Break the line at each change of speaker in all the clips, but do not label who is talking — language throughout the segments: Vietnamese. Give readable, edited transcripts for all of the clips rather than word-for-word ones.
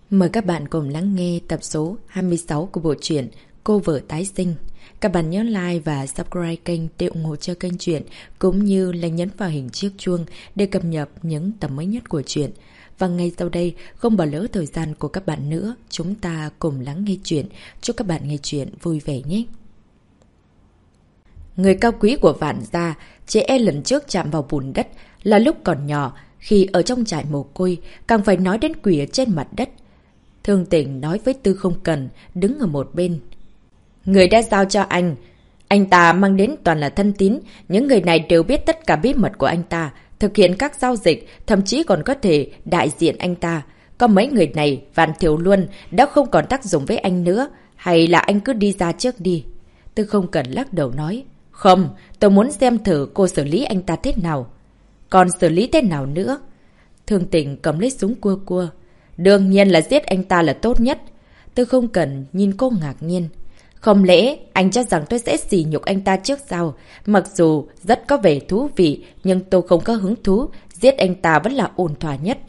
Mời các bạn cùng lắng nghe tập số 26 của bộ truyện Cô Vợ Tái Sinh. Các bạn nhớ like và subscribe kênh để ủng hộ cho kênh truyện, cũng như là nhấn vào hình chiếc chuông để cập nhật những tập mới nhất của truyện. Và ngay sau đây, không bỏ lỡ thời gian của các bạn nữa, chúng ta cùng lắng nghe truyện. Chúc các bạn nghe truyện vui vẻ nhé. Người cao quý của Vạn gia, trẻ em lần trước chạm vào bùn đất là lúc còn nhỏ, khi ở trong trại mồ côi, càng phải nói đến quỷ ở trên mặt đất. Thương Tình nói với Tư Không Cần, đứng ở một bên. Người đã giao cho anh ta mang đến toàn là thân tín, những người này đều biết tất cả bí mật của anh ta, thực hiện các giao dịch, thậm chí còn có thể đại diện anh ta. Có mấy người này, Vạn Thiểu Luân đã không còn tác dụng với anh nữa, hay là anh cứ đi ra trước đi. Tư Không Cần lắc đầu nói, không, tôi muốn xem thử cô xử lý anh ta thế nào. Còn xử lý thế nào nữa? Thương Tình cầm lấy súng cua cua. Đương nhiên là giết anh ta là tốt nhất. Tôi không cần nhìn cô ngạc nhiên. Không lẽ anh cho rằng tôi sẽ sỉ nhục anh ta trước sao? Mặc dù rất có vẻ thú vị, nhưng tôi không có hứng thú. Giết anh ta vẫn là ổn thỏa nhất.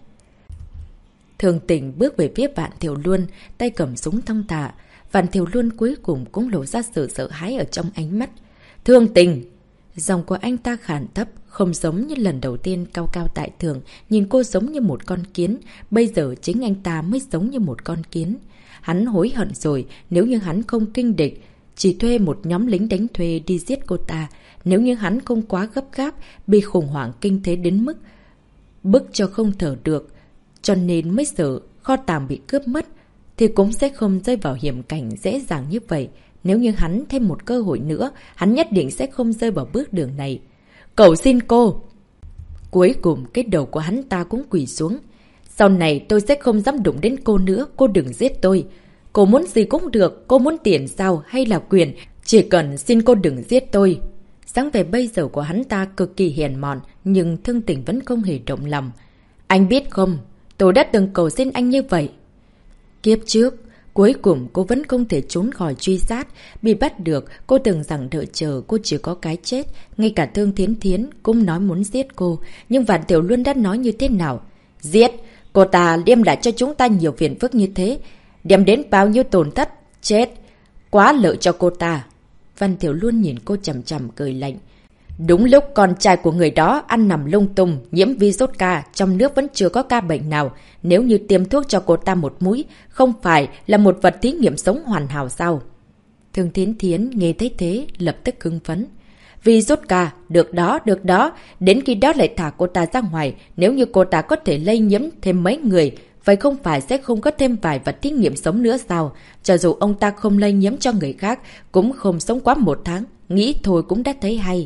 Thường Tình bước về phía Vạn Thiểu Luân, tay cầm súng thong thả. Vạn Thiểu Luân cuối cùng cũng lộ ra sự sợ hãi ở trong ánh mắt. Thương Tình! Giọng của anh ta khàn thấp, không giống như lần đầu tiên cao cao tại thượng, nhìn cô giống như một con kiến, bây giờ chính anh ta mới giống như một con kiến. Hắn hối hận rồi, nếu như hắn không kinh địch, chỉ thuê một nhóm lính đánh thuê đi giết cô ta, nếu như hắn không quá gấp gáp, bị khủng hoảng kinh tế đến mức bức cho không thở được, cho nên mới sợ kho tàng bị cướp mất, thì cũng sẽ không rơi vào hiểm cảnh dễ dàng như vậy. Nếu như hắn thêm một cơ hội nữa, hắn nhất định sẽ không rơi vào bước đường này. Cầu xin cô! Cuối cùng cái đầu của hắn ta cũng quỳ xuống. Sau này tôi sẽ không dám đụng đến cô nữa, cô đừng giết tôi. Cô muốn gì cũng được, cô muốn tiền sao hay là quyền, chỉ cần xin cô đừng giết tôi. Dáng vẻ bây giờ của hắn ta cực kỳ hèn mọn, nhưng Thương Tình vẫn không hề động lòng. Anh biết không, tôi đã từng cầu xin anh như vậy. Kiếp trước, cuối cùng cô vẫn không thể trốn khỏi truy sát. Bị bắt được, cô từng rằng đợi chờ cô chỉ có cái chết. Ngay cả Thương Thiến Thiến cũng nói muốn giết cô. Nhưng Vạn Tiểu Luân đã nói như thế nào? Giết! Cô ta đem lại cho chúng ta nhiều phiền phức như thế. Đem đến bao nhiêu tổn thất? Chết! Quá lợi cho cô ta. Vạn Tiểu Luân nhìn cô chằm chằm cười lạnh. Đúng lúc con trai của người đó ăn nằm lung tung, nhiễm virus ca, trong nước vẫn chưa có ca bệnh nào. Nếu như tiêm thuốc cho cô ta một mũi, không phải là một vật thí nghiệm sống hoàn hảo sao? Thương Thiến Thiến nghe thấy thế, lập tức hưng phấn. Virus ca, được đó, đến khi đó lại thả cô ta ra ngoài. Nếu như cô ta có thể lây nhiễm thêm mấy người, vậy không phải sẽ không có thêm vài vật thí nghiệm sống nữa sao? Cho dù ông ta không lây nhiễm cho người khác, cũng không sống quá 1 tháng. Nghĩ thôi cũng đã thấy hay.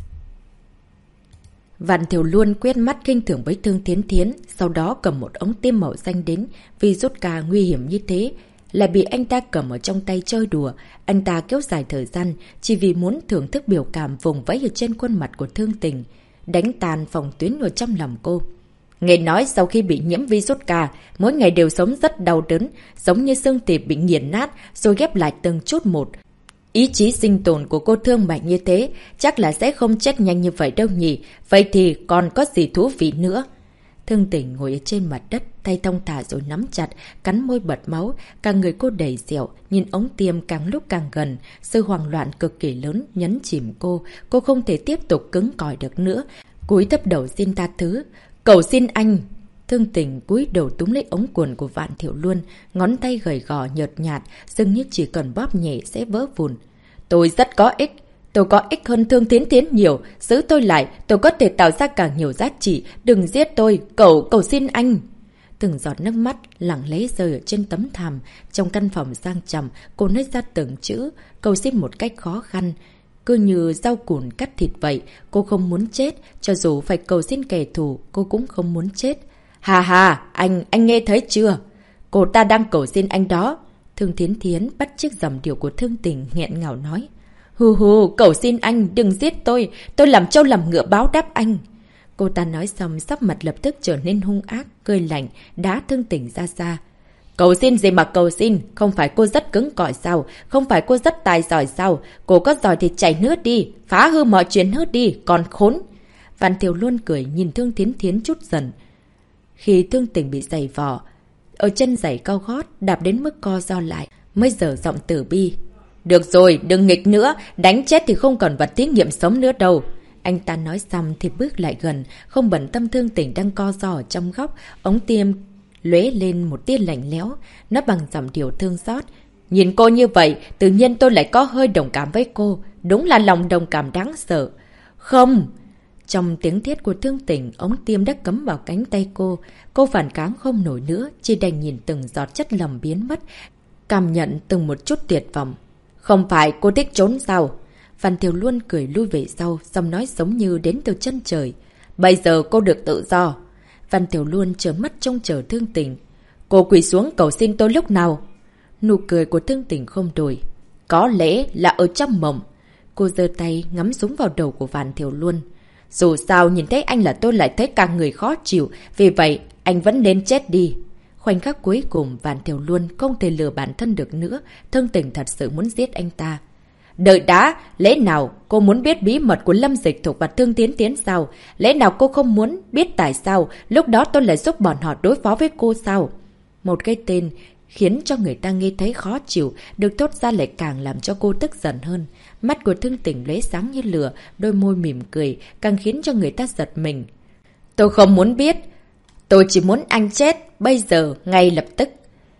Vạn Thiểu Luân quét mắt kinh thường với Thương Thiến Thiến, sau đó cầm một ống tiêm màu xanh đến. Vì rút ca nguy hiểm như thế, lại bị anh ta cầm ở trong tay chơi đùa. Anh ta kéo dài thời gian, chỉ vì muốn thưởng thức biểu cảm vùng vẫy ở trên khuôn mặt của Thương Tình, đánh tàn phòng tuyến ở trong lòng cô. Nghe nói sau khi bị nhiễm virus ca, mỗi ngày đều sống rất đau đớn, giống như xương thịt bị nghiền nát rồi ghép lại từng chút một. Ý chí sinh tồn của cô Thương mạnh như thế, chắc là sẽ không chết nhanh như vậy đâu nhỉ. Vậy thì còn có gì thú vị nữa? Thương Tình ngồi ở trên mặt đất, tay thong thả rồi nắm chặt, cắn môi bật máu. Cả người cô đầy dẹo, nhìn ống tiêm càng lúc càng gần. Sự hoảng loạn cực kỳ lớn nhấn chìm cô. Cô không thể tiếp tục cứng cỏi được nữa. Cúi thấp đầu xin tha thứ. Cầu xin anh! Thương Tình cúi đầu túm lấy ống quần của Vạn Thiểu Luân, ngón tay gầy gò nhợt nhạt, dường như chỉ cần bóp nhẹ sẽ vỡ vụn. Tôi rất có ích. Tôi có ích hơn Thương Thiến Thiến nhiều. Giữ tôi lại, tôi có thể tạo ra càng nhiều giá trị. Đừng giết tôi, cầu xin anh. Từng giọt nước mắt lặng lẽ rơi ở trên tấm thảm. Trong căn phòng sang trầm, cô nói ra từng chữ, cầu xin một cách khó khăn. Cứ như rau cùn cắt thịt vậy. Cô không muốn chết, cho dù phải cầu xin kẻ thù, cô cũng không muốn chết. Hà, anh nghe thấy chưa? Cô ta đang cầu xin anh đó. Thương Thiến Thiến bắt chước giọng điệu của Thương Tình nghẹn ngào nói. Hù, cầu xin anh, đừng giết tôi làm trâu làm ngựa báo đáp anh. Cô ta nói xong sắc mặt lập tức trở nên hung ác, cười lạnh, đá Thương Tình ra xa. Cầu xin gì mà cầu xin, không phải cô rất cứng cỏi sao, không phải cô rất tài giỏi sao, cô có giỏi thì chạy nước đi, phá hư mọi chuyện hết đi, còn khốn. Vạn Thiểu Luân cười nhìn Thương Thiến Thiến chút dần. Khi Thương Tình bị giày vò, ở chân giày cao gót, đạp đến mức co ro lại, mới dở giọng tử bi. Được rồi, đừng nghịch nữa, đánh chết thì không còn vật thí nghiệm sống nữa đâu. Anh ta nói xong thì bước lại gần, không bận tâm Thương Tỉnh đang co ro ở trong góc, ống tiêm lóe lên một tia lạnh lẽo, nó bằng giọng điệu thương xót. Nhìn cô như vậy, tự nhiên tôi lại có hơi đồng cảm với cô, đúng là lòng đồng cảm đáng sợ. Không! Trong tiếng thét của Thương Tỉnh, ống tiêm đã cắm vào cánh tay cô phản kháng không nổi nữa, chỉ đành nhìn từng giọt chất lỏng biến mất, cảm nhận từng một chút tuyệt vọng. Không phải cô thích trốn sao? Văn Thiều Luân cười lui về sau, giọng nói giống như đến từ chân trời. Bây giờ cô được tự do. Văn Thiều Luân trợn mắt trông chờ Thương Tỉnh. Cô quỳ xuống cầu xin tôi lúc nào? Nụ cười của Thương Tỉnh không đổi. Có lẽ là ở trong mộng. Cô giơ tay ngắm súng vào đầu của Văn Thiều Luân. Dù sao nhìn thấy anh là tôi lại thấy cả người khó chịu, vì vậy anh vẫn nên chết đi. Khoảnh khắc cuối cùng, Văn Thiều Luân không thể lừa bản thân được nữa, Thương Tỉnh thật sự muốn giết anh ta. Đợi đã, lẽ nào cô muốn biết bí mật của Lâm Dịch Thục và Thương Tiến Tiến sao? Lẽ nào cô không muốn biết tại sao lúc đó tôi lại giúp bọn họ đối phó với cô sao? Một cái tên khiến cho người ta nghe thấy khó chịu, được thốt ra lại càng làm cho cô tức giận hơn. Mắt của Thương Tỉnh lóe sáng như lửa, đôi môi mỉm cười, càng khiến cho người ta giật mình. Tôi không muốn biết, tôi chỉ muốn anh chết, bây giờ, ngay lập tức.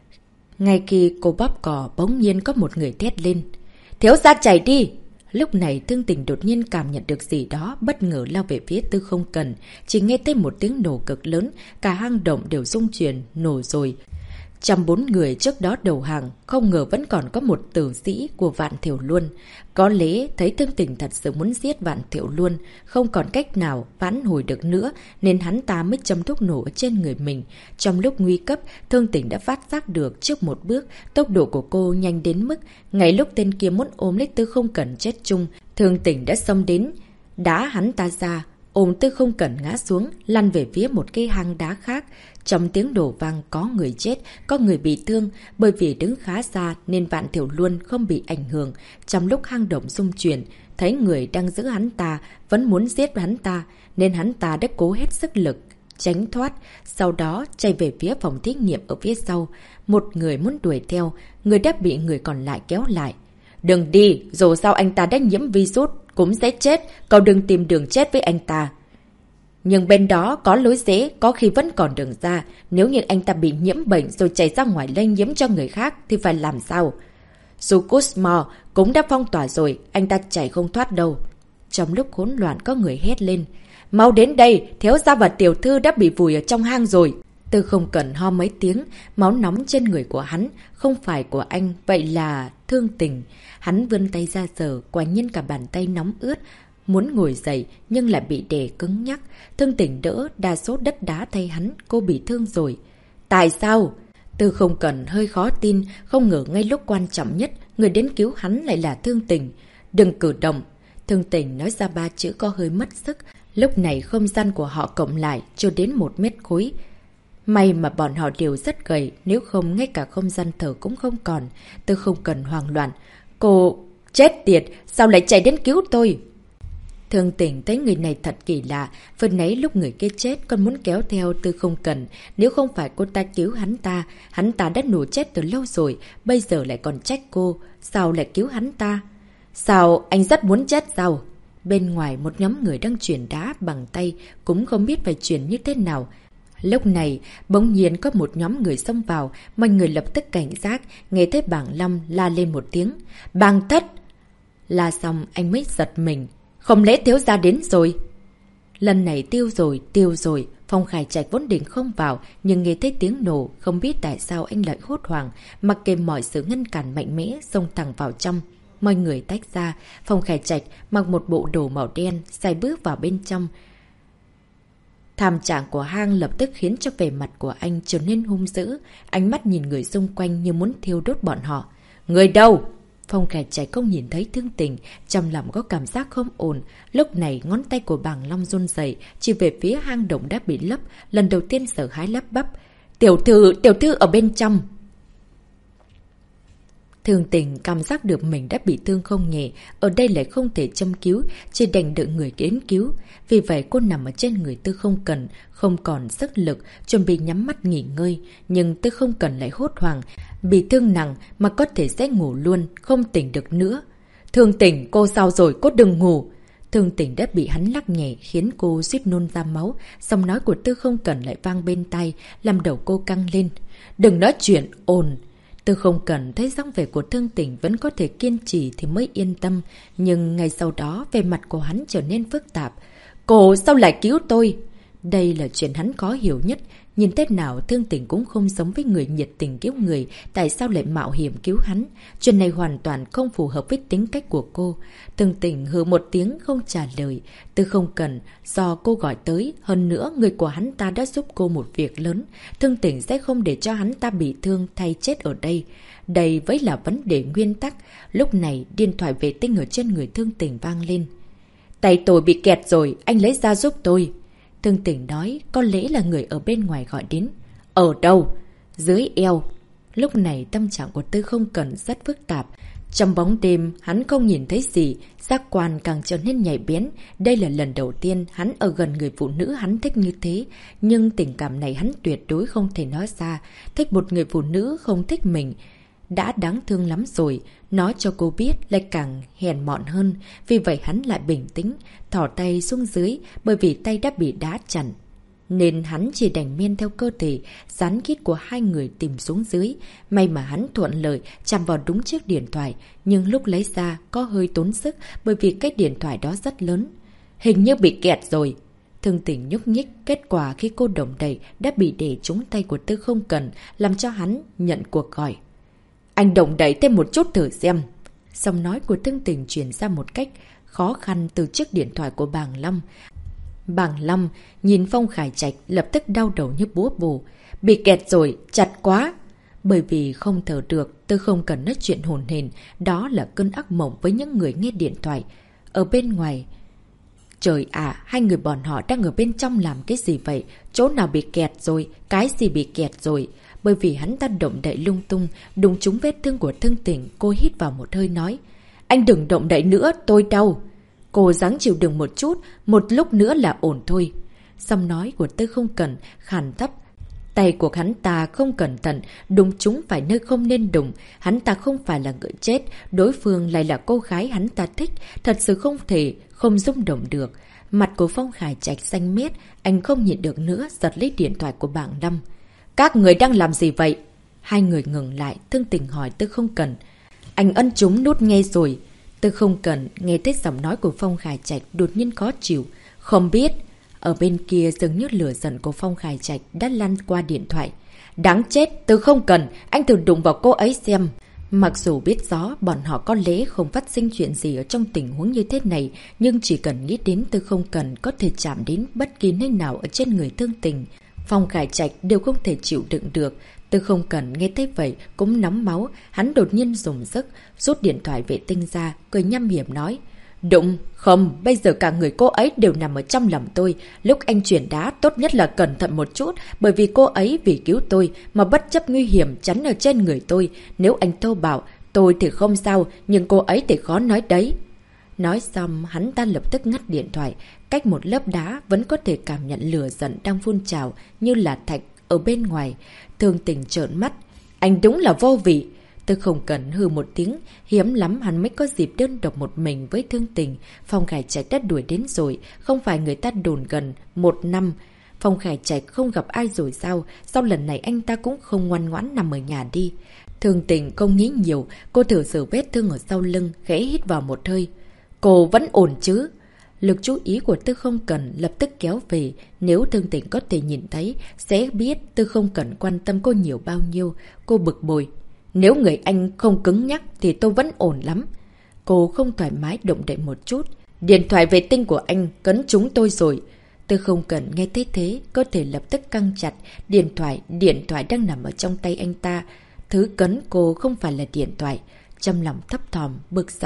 Ngay khi cô bóp cò, bỗng nhiên có một người thét lên. Thiếu gia chạy đi! Lúc này Thương Tỉnh đột nhiên cảm nhận được gì đó, bất ngờ lao về phía Tư Không Cần. Chỉ nghe thấy một tiếng nổ cực lớn, cả hang động đều rung chuyển, nổ rồi. Trong 4 người trước đó đầu hàng, không ngờ vẫn còn có một tử sĩ của Vạn Thiểu Luân. Có lẽ thấy Thương Tỉnh thật sự muốn giết Vạn Thiểu Luân, không còn cách nào vãn hồi được nữa, nên hắn ta mới châm thuốc nổ ở trên người mình. Trong lúc nguy cấp, Thương Tỉnh đã phát giác được trước một bước, tốc độ của cô nhanh đến mức, ngay lúc tên kia muốn ôm lấy Tư Không Cần chết chung, Thương Tỉnh đã xông đến, đá hắn ta ra, ôm Tư Không Cần ngã xuống, lăn về phía một cái hang đá khác. Trong tiếng đổ vang có người chết, có người bị thương, bởi vì đứng khá xa nên Vạn Thiểu Luân không bị ảnh hưởng. Trong lúc hang động rung chuyển, thấy người đang giữ hắn ta, vẫn muốn giết hắn ta, nên hắn ta đã cố hết sức lực, tránh thoát, sau đó chạy về phía phòng thí nghiệm ở phía sau. Một người muốn đuổi theo, người đã bị người còn lại kéo lại. Đừng đi, dù sao anh ta đã nhiễm virus, cũng sẽ chết, cậu đừng tìm đường chết với anh ta. Nhưng bên đó có lối rẽ, có khi vẫn còn đường ra. Nếu như anh ta bị nhiễm bệnh rồi chạy ra ngoài lây nhiễm cho người khác thì phải làm sao? Dù Cosmo cũng đã phong tỏa rồi, anh ta chạy không thoát đâu. Trong lúc hỗn loạn có người hét lên. Mau đến đây, thiếu gia và tiểu thư đã bị vùi ở trong hang rồi. Tư Không Cần ho mấy tiếng, máu nóng trên người của hắn, không phải của anh, vậy là Thương Tình. Hắn vươn tay ra sờ, quả nhiên cả bàn tay nóng ướt, muốn ngồi dậy nhưng lại bị đè cứng nhắc. Thương Tình đỡ đa số đất đá thay hắn, cô bị thương rồi. Tại sao? Tư Không Cần hơi khó tin, không ngờ ngay lúc quan trọng nhất, người đến cứu hắn lại là Thương Tình. Đừng cử động. Thương Tình nói ra 3 chữ có hơi mất sức. Lúc này không gian của họ cộng lại chưa đến 1 mét khối. May mà bọn họ đều rất gầy, nếu không ngay cả không gian thở cũng không còn. Tư Không Cần hoảng loạn. Cô... chết tiệt, sao lại chạy đến cứu tôi? Thương Tình thấy người này thật kỳ lạ, phần nãy lúc người kia chết còn muốn kéo theo Tư Không Cần. Nếu không phải cô ta cứu hắn ta đã nổ chết từ lâu rồi, bây giờ lại còn trách cô, sao lại cứu hắn ta? Sao anh rất muốn chết sao? Bên ngoài một nhóm người đang chuyển đá bằng tay, cũng không biết phải chuyển như thế nào. Lúc này, bỗng nhiên có một nhóm người xông vào, mọi người lập tức cảnh giác, nghe thấy Bàng Lâm la lên một tiếng. Bàng Thất! La xong anh mới giật mình. Không lẽ thiếu gia đến rồi? Lần này tiêu rồi, Phong Khải Trạch vốn định không vào, nhưng nghe thấy tiếng nổ, không biết tại sao anh lại hốt hoảng, mặc kệ mọi sự ngăn cản mạnh mẽ, xông thẳng vào trong. Mọi người tách ra, Phong Khải Trạch mặc một bộ đồ màu đen, xài bước vào bên trong. Thảm trạng của hang lập tức khiến cho vẻ mặt của anh trở nên hung dữ, ánh mắt nhìn người xung quanh như muốn thiêu đốt bọn họ. Người đâu? Phong Khải Trạch không nhìn thấy Thương Tình, trong lòng có cảm giác không ổn. Lúc này ngón tay của Bàng Long run rẩy, chỉ về phía hang động đã bị lấp, lần đầu tiên sợ hãi lắp bắp. Tiểu thư ở bên trong. Thường Tình cảm giác được mình đã bị thương không nhẹ, ở đây lại không thể châm cứu, chỉ đành đợi người đến cứu. Vì vậy cô nằm ở trên người Tư Không Cần, không còn sức lực, chuẩn bị nhắm mắt nghỉ ngơi. Nhưng Tư Không Cần lại hốt hoảng, bị thương nặng mà có thể sẽ ngủ luôn, không tỉnh được nữa. Thường Tình, cô sao rồi, cô đừng ngủ. Thường Tình đã bị hắn lắc nhẹ khiến cô suýt nôn ra máu, giọng nói của Tư Không Cần lại vang bên tai, làm đầu cô căng lên. Đừng nói chuyện, ồn. Tư Không Cần thấy dáng vẻ của Thương Tình vẫn có thể kiên trì thì mới yên tâm, nhưng ngay sau đó vẻ mặt của hắn trở nên phức tạp. Cô sao lại cứu tôi? Đây là chuyện hắn khó hiểu nhất. Nhìn thế nào Thương Tình cũng không giống với người nhiệt tình cứu người, tại sao lại mạo hiểm cứu hắn? Chuyện này hoàn toàn không phù hợp với tính cách của cô. Thương Tình hừ một tiếng không trả lời. Tư Không Cần, do cô gọi tới, hơn nữa người của hắn ta đã giúp cô một việc lớn. Thương Tình sẽ không để cho hắn ta bị thương thay chết ở đây. Đây vẫn là vấn đề nguyên tắc. Lúc này điện thoại vệ tinh ở trên người Thương Tình vang lên. Tay tôi bị kẹt rồi, anh lấy ra giúp tôi. Thương Tình nói, có lẽ là người ở bên ngoài gọi đến. Ở đâu? Dưới eo. Lúc này tâm trạng của Tư Không Cần rất phức tạp. Trong bóng đêm, hắn không nhìn thấy gì, giác quan càng trở nên nhạy bén. Đây là lần đầu tiên hắn ở gần người phụ nữ hắn thích như thế. Nhưng tình cảm này hắn tuyệt đối không thể nói ra. Thích một người phụ nữ không thích mình đã đáng thương lắm rồi, nói cho cô biết lại càng hèn mọn hơn. Vì vậy hắn lại bình tĩnh, thỏ tay xuống dưới, bởi vì tay đã bị đá chặn. Nên hắn chỉ đành men theo cơ thể, dán kít của hai người tìm xuống dưới. May mà hắn thuận lợi, chạm vào đúng chiếc điện thoại, nhưng lúc lấy ra có hơi tốn sức, bởi vì cái điện thoại đó rất lớn. Hình như bị kẹt rồi. Thương Tình nhúc nhích, kết quả khi cô động đậy đã bị để trúng tay của Tư Không Cần, làm cho hắn nhận cuộc gọi. Anh động đẩy thêm một chút thử xem. Giọng nói của Thương Tình truyền ra một cách khó khăn từ chiếc điện thoại của Bàng Lâm. Bàng Lâm nhìn Phong Khải Trạch lập tức đau đầu như búa bổ. Bị kẹt rồi, chặt quá. Bởi vì không thở được, Tư Không Cần nói chuyện hồn hển, đó là cơn ác mộng với những người nghe điện thoại. Ở bên ngoài, trời ạ, hai người bọn họ đang ở bên trong làm cái gì vậy? Chỗ nào bị kẹt rồi? Cái gì bị kẹt rồi? Bởi vì hắn ta động đậy lung tung, đụng trúng vết thương của Thương Tình, cô hít vào một hơi nói. Anh đừng động đậy nữa, tôi đau. Cô ráng chịu đựng một chút, một lúc nữa là ổn thôi. Giọng nói của Tư Không Cần khàn thấp. Tay của hắn ta không cẩn thận, đụng trúng phải nơi không nên đụng. Hắn ta không phải là người chết, đối phương lại là cô gái hắn ta thích, thật sự không thể không rung động được. Mặt của Phong Khải Trạch xanh mét, anh không nhịn được nữa, giật lấy điện thoại của Bàng Lâm. Các người đang làm gì vậy? Hai người ngừng lại, Thương Tình hỏi Tư Không Cần. Anh ấn trúng nút nghe rồi. Tư Không Cần nghe thấy giọng nói của Phong Khải Trạch đột nhiên khó chịu. Không biết. Ở bên kia dường như lửa giận của Phong Khải Trạch đã lan qua điện thoại. Đáng chết, Tư Không Cần, anh thử đụng vào cô ấy xem. Mặc dù biết rõ bọn họ có lẽ không phát sinh chuyện gì ở trong tình huống như thế này, nhưng chỉ cần nghĩ đến Tư Không Cần có thể chạm đến bất kỳ nơi nào ở trên người Thương Tình, Phong Khải Trạch đều không thể chịu đựng được. Tư Không Cần nghe thấy vậy cũng nóng máu, hắn đột nhiên dùng sức rút điện thoại vệ tinh ra, cười nhăm hiểm nói. Đụng, không, bây giờ cả người cô ấy đều nằm ở trong lòng tôi. Lúc anh chuyển đá tốt nhất là cẩn thận một chút, bởi vì cô ấy vì cứu tôi mà bất chấp nguy hiểm chắn ở trên người tôi. Nếu anh thô bạo, tôi thì không sao, nhưng cô ấy thì khó nói đấy. Nói xong, hắn ta lập tức ngắt điện thoại. Cách một lớp đá vẫn có thể cảm nhận lửa giận đang phun trào như là thạch ở bên ngoài. Thương Tình trợn mắt. Anh đúng là vô vị. Tư Không Cần hừ một tiếng, hiếm lắm hắn mới có dịp đơn độc một mình với Thương Tình. Phong Khải Trạch đã đuổi đến rồi, không phải người ta đồn gần 1 năm. Phong Khải Trạch không gặp ai rồi sao? Sau lần này anh ta cũng không ngoan ngoãn nằm ở nhà đi. Thương Tình không nghĩ nhiều, cô thử sờ vết thương ở sau lưng, khẽ hít vào một hơi. Cô vẫn ổn chứ? Lực chú ý của Tư Không Cần lập tức kéo về. Nếu Thương Tình có thể nhìn thấy, sẽ biết Tư Không Cần quan tâm cô nhiều bao nhiêu. Cô bực bội. Nếu người anh không cứng nhắc thì tôi vẫn ổn lắm. Cô không thoải mái động đậy một chút. Điện thoại vệ tinh của anh cấn trúng tôi rồi. Tư Không Cần nghe thấy thế, cơ thể lập tức căng chặt. Điện thoại đang nằm ở trong tay anh ta. Thứ cấn cô không phải là điện thoại. Trong lòng thấp thỏm, bực dọc,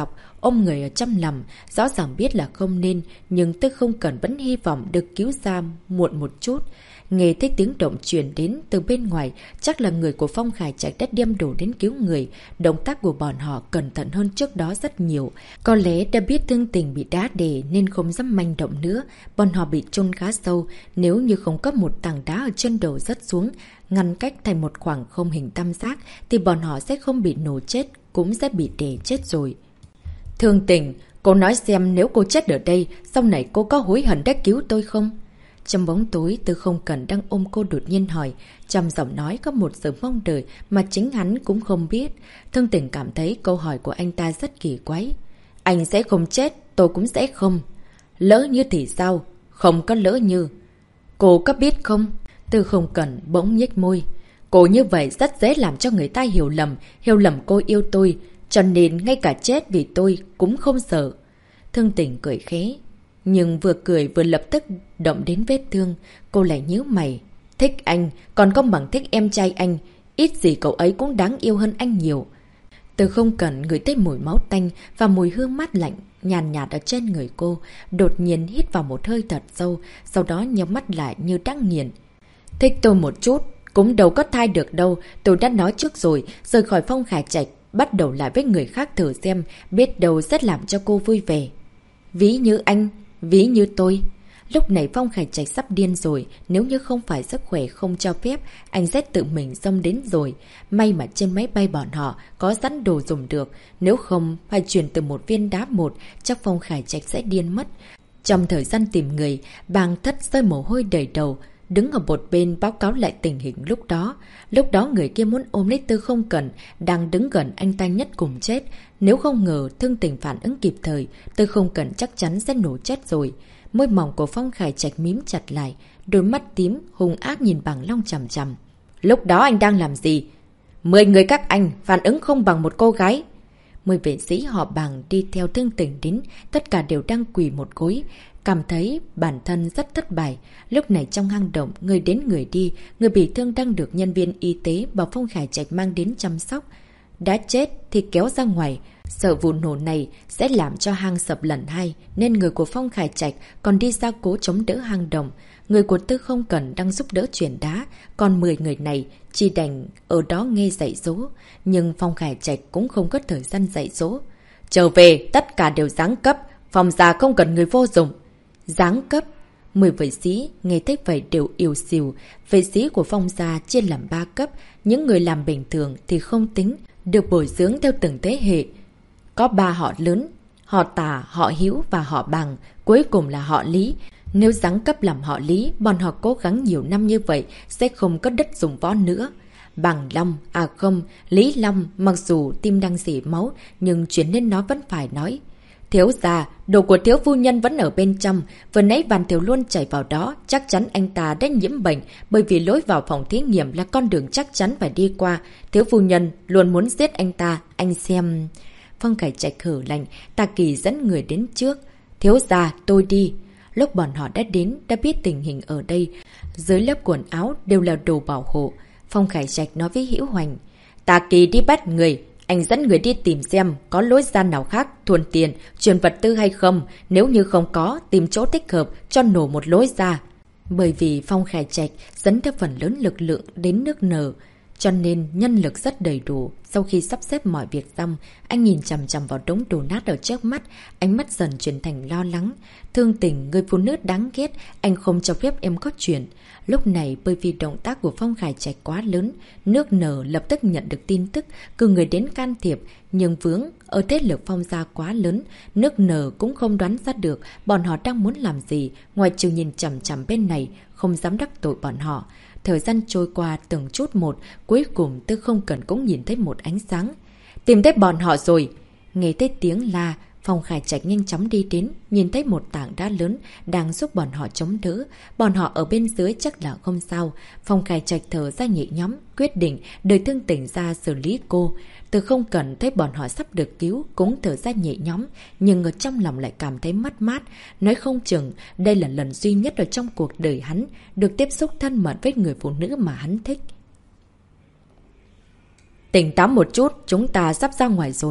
ôm người ở trong lòng, rõ ràng biết là không nên, nhưng Tư Không Cẩn vẫn hy vọng được cứu ra muộn một chút. Nghe thấy tiếng động truyền đến từ bên ngoài, chắc là người của Phong Khải Trạch đã đem đồ đến cứu người. Động tác của bọn họ cẩn thận hơn trước đó rất nhiều. Có lẽ đã biết Thương Tình bị đá đè nên không dám manh động nữa. Bọn họ bị chôn khá sâu, nếu như không có một tảng đá ở trên đầu rớt xuống, ngăn cách thành một khoảng không hình tam giác, thì bọn họ sẽ không bị nổ chết, cũng sẽ bị đè chết rồi. Thương Tình, cô nói xem nếu cô chết ở đây, sau này cô có hối hận đã cứu tôi không? Trong bóng tối, Tư Không Cẩn đang ôm cô đột nhiên hỏi, trong giọng nói có một sự mong đợi mà chính hắn cũng không biết. Thương Tình cảm thấy câu hỏi của anh ta rất kỳ quái. Anh sẽ không chết, tôi cũng sẽ không. Lỡ như thì sao? Không có lỡ như. Cô có biết không? Tư Không Cẩn bỗng nhếch môi. Cô như vậy rất dễ làm cho người ta hiểu lầm cô yêu tôi, cho nên ngay cả chết vì tôi cũng không sợ. Thương Tình cười khẽ. Nhưng vừa cười vừa lập tức động đến vết thương, cô lại nhíu mày. Thích anh, còn không bằng thích em trai anh, ít gì cậu ấy cũng đáng yêu hơn anh nhiều. Từ Không Cẩn ngửi thấy mùi máu tanh và mùi hương mát lạnh, nhàn nhạt ở trên người cô, đột nhiên hít vào một hơi thật sâu, sau đó nhắm mắt lại như đang nghiền. Thích tôi một chút, cũng đâu có thai được đâu, tôi đã nói trước rồi, rời khỏi Phong Khải Trạch, bắt đầu lại với người khác thử xem, biết đâu sẽ làm cho cô vui vẻ. Ví như anh, ví như tôi. Lúc này Phong Khải Trạch sắp điên rồi, nếu như không phải sức khỏe không cho phép, anh sẽ tự mình xông đến rồi. May mà trên máy bay bọn họ có sẵn đồ dùng được, nếu không phải chuyển từ một viên đá một, chắc Phong Khải Trạch sẽ điên mất. Trong thời gian tìm người, Bàng Thất rơi mồ hôi đầy đầu, đứng ở một bên báo cáo lại tình hình lúc đó. Lúc đó người kia muốn ôm lấy Tư Không Cẩn, đang đứng gần anh ta nhất cùng chết. Nếu không ngờ Thương Tình phản ứng kịp thời, Tư Không Cẩn chắc chắn sẽ nổ chết rồi. Môi mỏng của Phong Khải Trạch mím chặt lại, đôi mắt tím hung ác nhìn Bàng Long chằm chằm. Lúc đó anh đang làm gì? 10 người các anh phản ứng không bằng một cô gái. 10 vệ sĩ họ Bàng đi theo Thương Tình đến, tất cả đều đang quỳ một gối, cảm thấy bản thân rất thất bại. Lúc này trong hang động, người đến người đi, người bị thương đang được nhân viên y tế bảo Phong Khải Trạch mang đến chăm sóc. Đã chết thì kéo ra ngoài, sợ vụ nổ này sẽ làm cho hang sập lần hai, nên người của Phong Khải Trạch còn đi ra cố chống đỡ hang động. Người của Tư Không Cẩn đang giúp đỡ chuyển đá, còn 10 người này chỉ đành ở đó nghe dạy dỗ. Nhưng Phong Khải Trạch cũng không có thời gian dạy dỗ. Trở về, tất cả đều giáng cấp, phòng già không cần người vô dụng. Giáng cấp. 10 vệ sĩ nghe thấy vậy đều yêu xìu. Vệ sĩ của Phong gia chia làm 3 cấp, những người làm bình thường thì không tính, được bồi dưỡng theo từng thế hệ. Có 3 họ lớn, họ Tả, họ Hữu và họ Bằng, cuối cùng là họ Lý. Nếu giáng cấp làm họ Lý, bọn họ cố gắng nhiều năm như vậy sẽ không có đất dùng võ nữa. Bằng Long, à không, Lý Long, mặc dù tim đang rỉ máu, nhưng chuyện nên nói vẫn phải nói. Thiếu gia, đồ của thiếu phu nhân vẫn ở bên trong, vừa nãy Bàn Tiểu Luân chạy vào đó, chắc chắn anh ta đã nhiễm bệnh, bởi vì lối vào phòng thí nghiệm là con đường chắc chắn phải đi qua. Thiếu phu nhân luôn muốn giết anh ta, anh xem. Phong Khải Trạch hử lạnh, Tà Kỳ dẫn người đến trước. Thiếu gia, tôi đi. Lúc bọn họ đã đến, đã biết tình hình ở đây, dưới lớp quần áo đều là đồ bảo hộ. Phong Khải Trạch nói với Hữu Hoành, Tà Kỳ đi bắt người. Anh dẫn người đi tìm xem có lối ra nào khác, thuần tiền, truyền vật tư hay không. Nếu như không có, tìm chỗ thích hợp cho nổ một lối ra. Bởi vì Phong Khải Trạch dẫn theo phần lớn lực lượng đến nước Nở, cho nên nhân lực rất đầy đủ. Sau khi sắp xếp mọi việc xong, anh nhìn chằm chằm vào đống đồ nát ở trước mắt, ánh mắt dần chuyển thành lo lắng. Thương Tình, người phụ nữ đáng ghét, anh không cho phép em có chuyện. Lúc này bởi vì động tác của Phong Khải Trạch quá lớn, nước Nở lập tức nhận được tin tức, cử người đến can thiệp, nhưng vướng ở thế lực Phong gia quá lớn, nước Nở cũng không đoán ra được bọn họ đang muốn làm gì, ngoài trừ nhìn chằm chằm bên này, không dám đắc tội bọn họ. Thời gian trôi qua từng chút một, cuối cùng Tư Không Cẩn cũng nhìn thấy một ánh sáng. Tìm thấy bọn họ rồi! Nghe thấy tiếng la, Phong Khải Trạch nhanh chóng đi đến, nhìn thấy một tảng đá lớn đang giúp bọn họ chống đỡ. Bọn họ ở bên dưới chắc là không sao. Phong Khải Trạch thở ra nhẹ nhõm, quyết định đợi Thương Tình ra xử lý cô. Tư Không Cẩn thấy bọn họ sắp được cứu, cũng thở ra nhẹ nhõm, nhưng ở trong lòng lại cảm thấy mất mát. Nói không chừng, đây là lần duy nhất ở trong cuộc đời hắn được tiếp xúc thân mật với người phụ nữ mà hắn thích. Tỉnh táo một chút, chúng ta sắp ra ngoài rồi.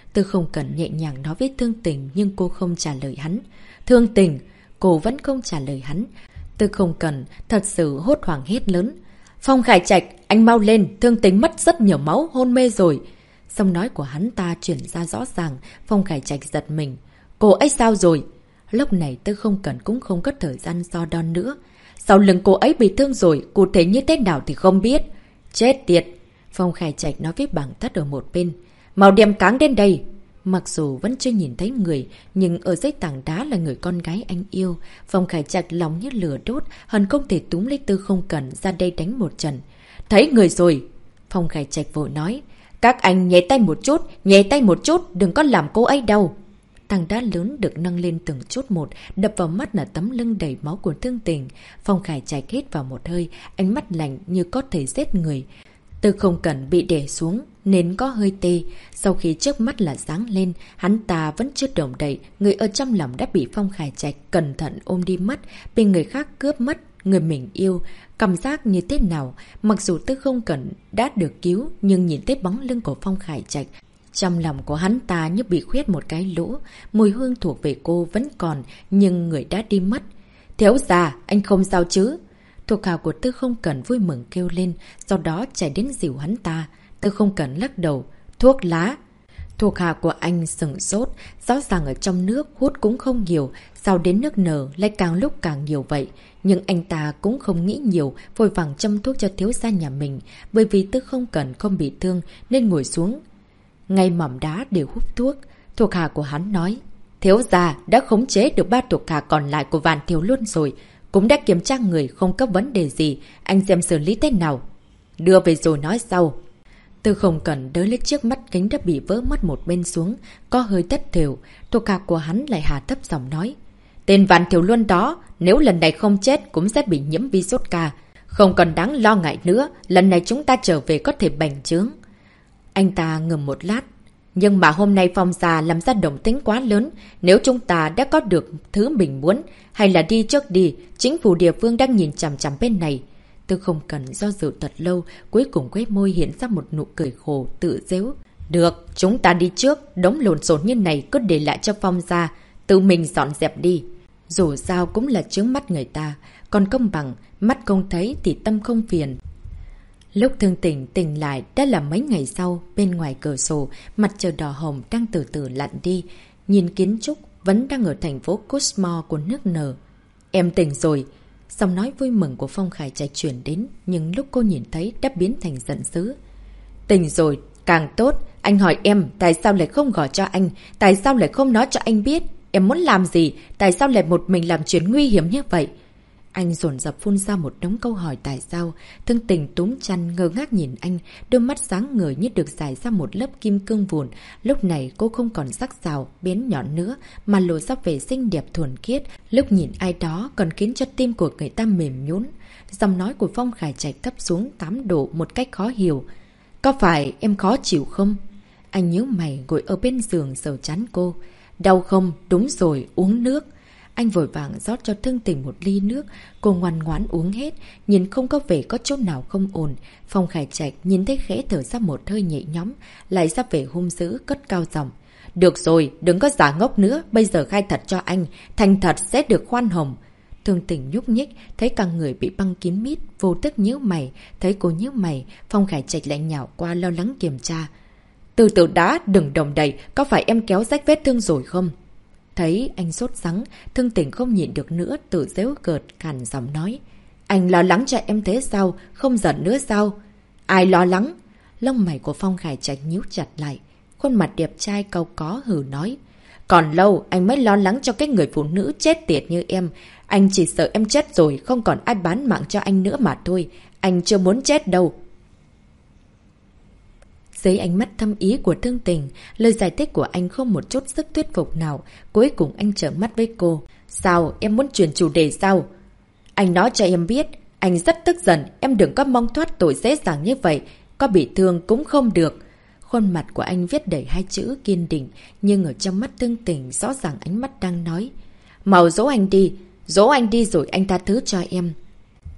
Tư Không Cần nhẹ nhàng nói với Thương Tình nhưng cô không trả lời hắn. Thương Tình, cô vẫn không trả lời hắn. Tư Không Cần thật sự hốt hoảng hét lớn. Phong Khải Trạch, anh mau lên, Thương Tình mất rất nhiều máu, hôn mê rồi. Giọng nói của hắn ta chuyển ra rõ ràng, Phong Khải Trạch giật mình. Cô ấy sao rồi? Lúc này Tư Không Cần cũng không có thời gian so đo nữa. Sau lưng cô ấy bị thương rồi, cụ thể như thế nào thì không biết. Chết tiệt! Phong Khải Trạch nói với bảng tất ở một bên. Mau đem cáng đến đây! Mặc dù vẫn chưa nhìn thấy người, nhưng ở dưới tảng đá là người con gái anh yêu. Phong Khải Trạch lòng như lửa đốt, hận không thể túm lấy Tư Không Cần ra đây đánh một trận. Thấy người rồi! Phong Khải Trạch vội nói. Các anh nhẹ tay một chút, đừng có làm cô ấy đau. Tảng đá lớn được nâng lên từng chút một, đập vào mắt là tấm lưng đầy máu của Thương Tình. Phong Khải Trạch hít vào một hơi, ánh mắt lạnh như có thể giết người. Tư Không Cần bị đè xuống, nên có hơi tê. Sau khi trước mắt là sáng lên, hắn ta vẫn chưa động đậy, người ở trong lòng đã bị Phong Khải Trạch cẩn thận ôm đi mất, bị người khác cướp mất, người mình yêu. Cảm giác như thế nào? Mặc dù Tư Không Cần đã được cứu, nhưng nhìn thấy bóng lưng của Phong Khải Trạch, trong lòng của hắn ta như bị khuyết một cái lỗ, mùi hương thuộc về cô vẫn còn, nhưng người đã đi mất. Thiếu gia, anh không sao chứ? Thuộc hạ của Tư Không Cần vui mừng kêu lên, sau đó chạy đến dìu hắn ta. Tư Không Cần lắc đầu, thuốc lá. Thuộc hạ của anh sửng sốt, rõ ràng ở trong nước hút cũng không nhiều, sao đến nước nở lại càng lúc càng nhiều vậy. Nhưng anh ta cũng không nghĩ nhiều, vội vàng châm thuốc cho thiếu gia nhà mình, bởi vì Tư Không Cần không bị thương nên ngồi xuống. Ngay mỏm đá đều hút thuốc. Thuộc hạ của hắn nói, thiếu gia đã khống chế được 3 thuộc hạ còn lại của Vạn Thiếu Luân rồi, cũng đã kiểm tra người không có vấn đề gì, anh xem xử lý thế nào. Đưa về rồi nói sau. Tư Không Cần đới lấy trước mắt kính đã bị vỡ mất một bên xuống, có hơi thất thểu. Thuộc hạ của hắn lại hạ thấp giọng nói, tên Vạn Thiếu Luân đó, nếu lần này không chết cũng sẽ bị nhiễm vi sốt ca. Không còn đáng lo ngại nữa, lần này chúng ta trở về có thể bành trướng. Anh ta ngừng một lát. Nhưng mà hôm nay Phong gia làm ra động tĩnh quá lớn. Nếu chúng ta đã có được thứ mình muốn, hay là đi trước đi, chính phủ địa phương đang nhìn chằm chằm bên này. Tư Không Cần do dự thật lâu, cuối cùng quét môi hiện ra một nụ cười khổ, tự giễu. Được, chúng ta đi trước, đống lộn xộn như này cứ để lại cho Phong gia, tự mình dọn dẹp đi. Dù sao cũng là chướng mắt người ta, còn công bằng, mắt không thấy thì tâm không phiền. Lúc Thương Tình tỉnh lại đã là mấy ngày sau, bên ngoài cửa sổ, mặt trời đỏ hồng đang từ từ lặn đi. Nhìn kiến trúc vẫn đang ở thành phố Cosmo của nước nở. Em tỉnh rồi. Giọng nói vui mừng của Phong Khải Trạch chuyển đến, nhưng lúc cô nhìn thấy đã biến thành giận dữ. Tỉnh rồi, càng tốt. Anh hỏi em, tại sao lại không gọi cho anh? Tại sao lại không nói cho anh biết? Em muốn làm gì? Tại sao lại một mình làm chuyện nguy hiểm như vậy? Anh dồn dập phun ra một đống câu hỏi tại sao. Thương Tình túm chăn ngơ ngác nhìn anh, đôi mắt sáng ngời như được giải ra một lớp kim cương vụn. Lúc này cô không còn sắc sảo, bén nhọn nữa, mà lộ ra vẻ xinh đẹp thuần khiết. Lúc nhìn ai đó còn khiến cho tim của người ta mềm nhũn. Giọng nói của Phong Khải Trạch thấp xuống 8 độ một cách khó hiểu. Có phải em khó chịu không? Anh nhíu mày ngồi ở bên giường sờ trán cô. Đau không? Đúng rồi, uống nước. Anh vội vàng rót cho Thương Tình một ly nước, cô ngoan ngoãn uống hết, nhìn không có vẻ có chỗ nào không ổn. Phong Khải Trạch nhìn thấy khẽ thở ra một hơi nhẹ nhõm, lại ra vẻ hung dữ, cất cao giọng. Được rồi, đừng có giả ngốc nữa, bây giờ khai thật cho anh, thành thật sẽ được khoan hồng. Thương Tình nhúc nhích, thấy cả người bị băng kín mít, vô tức nhíu mày, thấy cô nhíu mày, Phong Khải Trạch lại nhào qua lo lắng kiểm tra. Từ từ đã, đừng đồng đậy, có phải em kéo rách vết thương rồi không? Thấy anh sốt sắng, Thương Tình không nhịn được nữa, tự giễu cợt, khàn giọng nói. Anh lo lắng cho em thế sao? Không giận nữa sao? Ai lo lắng? Lông mày của Phong Khải Trạch nhíu chặt lại. Khuôn mặt đẹp trai cau có hừ nói. Còn lâu, anh mới lo lắng cho cái người phụ nữ chết tiệt như em. Anh chỉ sợ em chết rồi, không còn ai bán mạng cho anh nữa mà thôi. Anh chưa muốn chết đâu. Dưới ánh mắt thâm ý của Thương Tình, lời giải thích của anh không một chút sức thuyết phục nào. Cuối cùng anh trợn mắt với cô. Sao? Em muốn chuyển chủ đề sao? Anh nói cho em biết, anh rất tức giận, em đừng có mong thoát tội dễ dàng như vậy. Có bị thương cũng không được. Khuôn mặt của anh viết đầy 2 chữ kiên định, nhưng ở trong mắt Thương Tình rõ ràng ánh mắt đang nói. Mau dỗ anh đi rồi anh tha thứ cho em.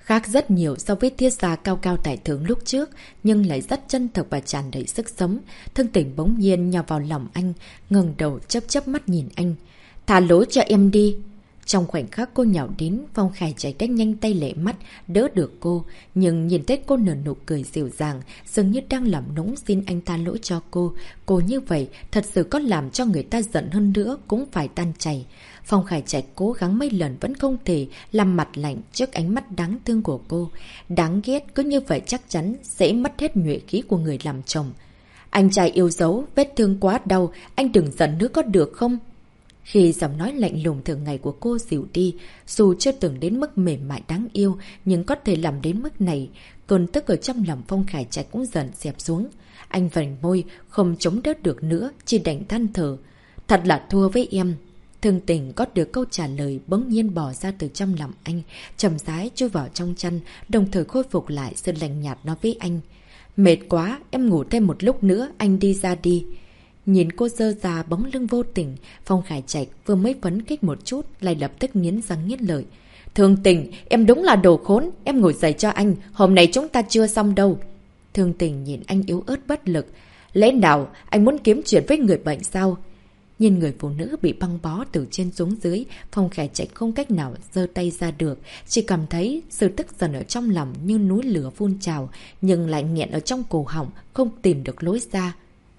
Khác rất nhiều so với Tiết Gia cao cao tại thượng lúc trước, nhưng lại rất chân thực và tràn đầy sức sống. Thương Tình bỗng nhiên nhào vào lòng anh, ngẩng đầu chớp chớp mắt nhìn anh. Thả lỗi cho em đi. Trong khoảnh khắc cô nhào đến, Phong Khải Trạch đã nhanh tay lệ mắt, đỡ được cô. Nhưng nhìn thấy cô nở nụ cười dịu dàng, dường như đang làm nũng xin anh tha lỗi cho cô. Cô như vậy, thật sự có làm cho người ta giận hơn nữa, cũng phải tan chảy. Phong Khải Trạch cố gắng mấy lần vẫn không thể làm mặt lạnh trước ánh mắt đáng thương của cô. Đáng ghét, cứ như vậy chắc chắn sẽ mất hết nhuệ khí của người làm chồng. Anh trai yêu dấu, vết thương quá đau, anh đừng giận nữa có được không? Khi giọng nói lạnh lùng thường ngày của cô dịu đi, dù chưa từng đến mức mềm mại đáng yêu, nhưng có thể làm đến mức này, cơn tức ở trong lòng Phong Khải Trạch cũng dần xẹp xuống. Anh vành môi, không chống đỡ được nữa, chỉ đành than thở. Thật là thua với em. Thương Tình có được câu trả lời bỗng nhiên bỏ ra từ trong lòng anh, chậm rãi chui vào trong chăn, đồng thời khôi phục lại sự lạnh nhạt nói với anh. Mệt quá, em ngủ thêm một lúc nữa, anh đi ra đi. Nhìn cô dơ ra bóng lưng vô tình, Phong Khải Trạch vừa mới phấn khích một chút, lại lập tức nghiến răng nghiến lợi. Thương Tình, em đúng là đồ khốn, em ngồi dậy cho anh, hôm nay chúng ta chưa xong đâu. Thương Tình nhìn anh yếu ớt bất lực. Lẽ nào anh muốn kiếm chuyện với người bệnh sao? Nhìn người phụ nữ bị băng bó từ trên xuống dưới, Phong Khải Trạch không cách nào giơ tay ra được, chỉ cảm thấy sự tức giận ở trong lòng như núi lửa phun trào, nhưng lại nghẹn ở trong cổ họng, không tìm được lối ra.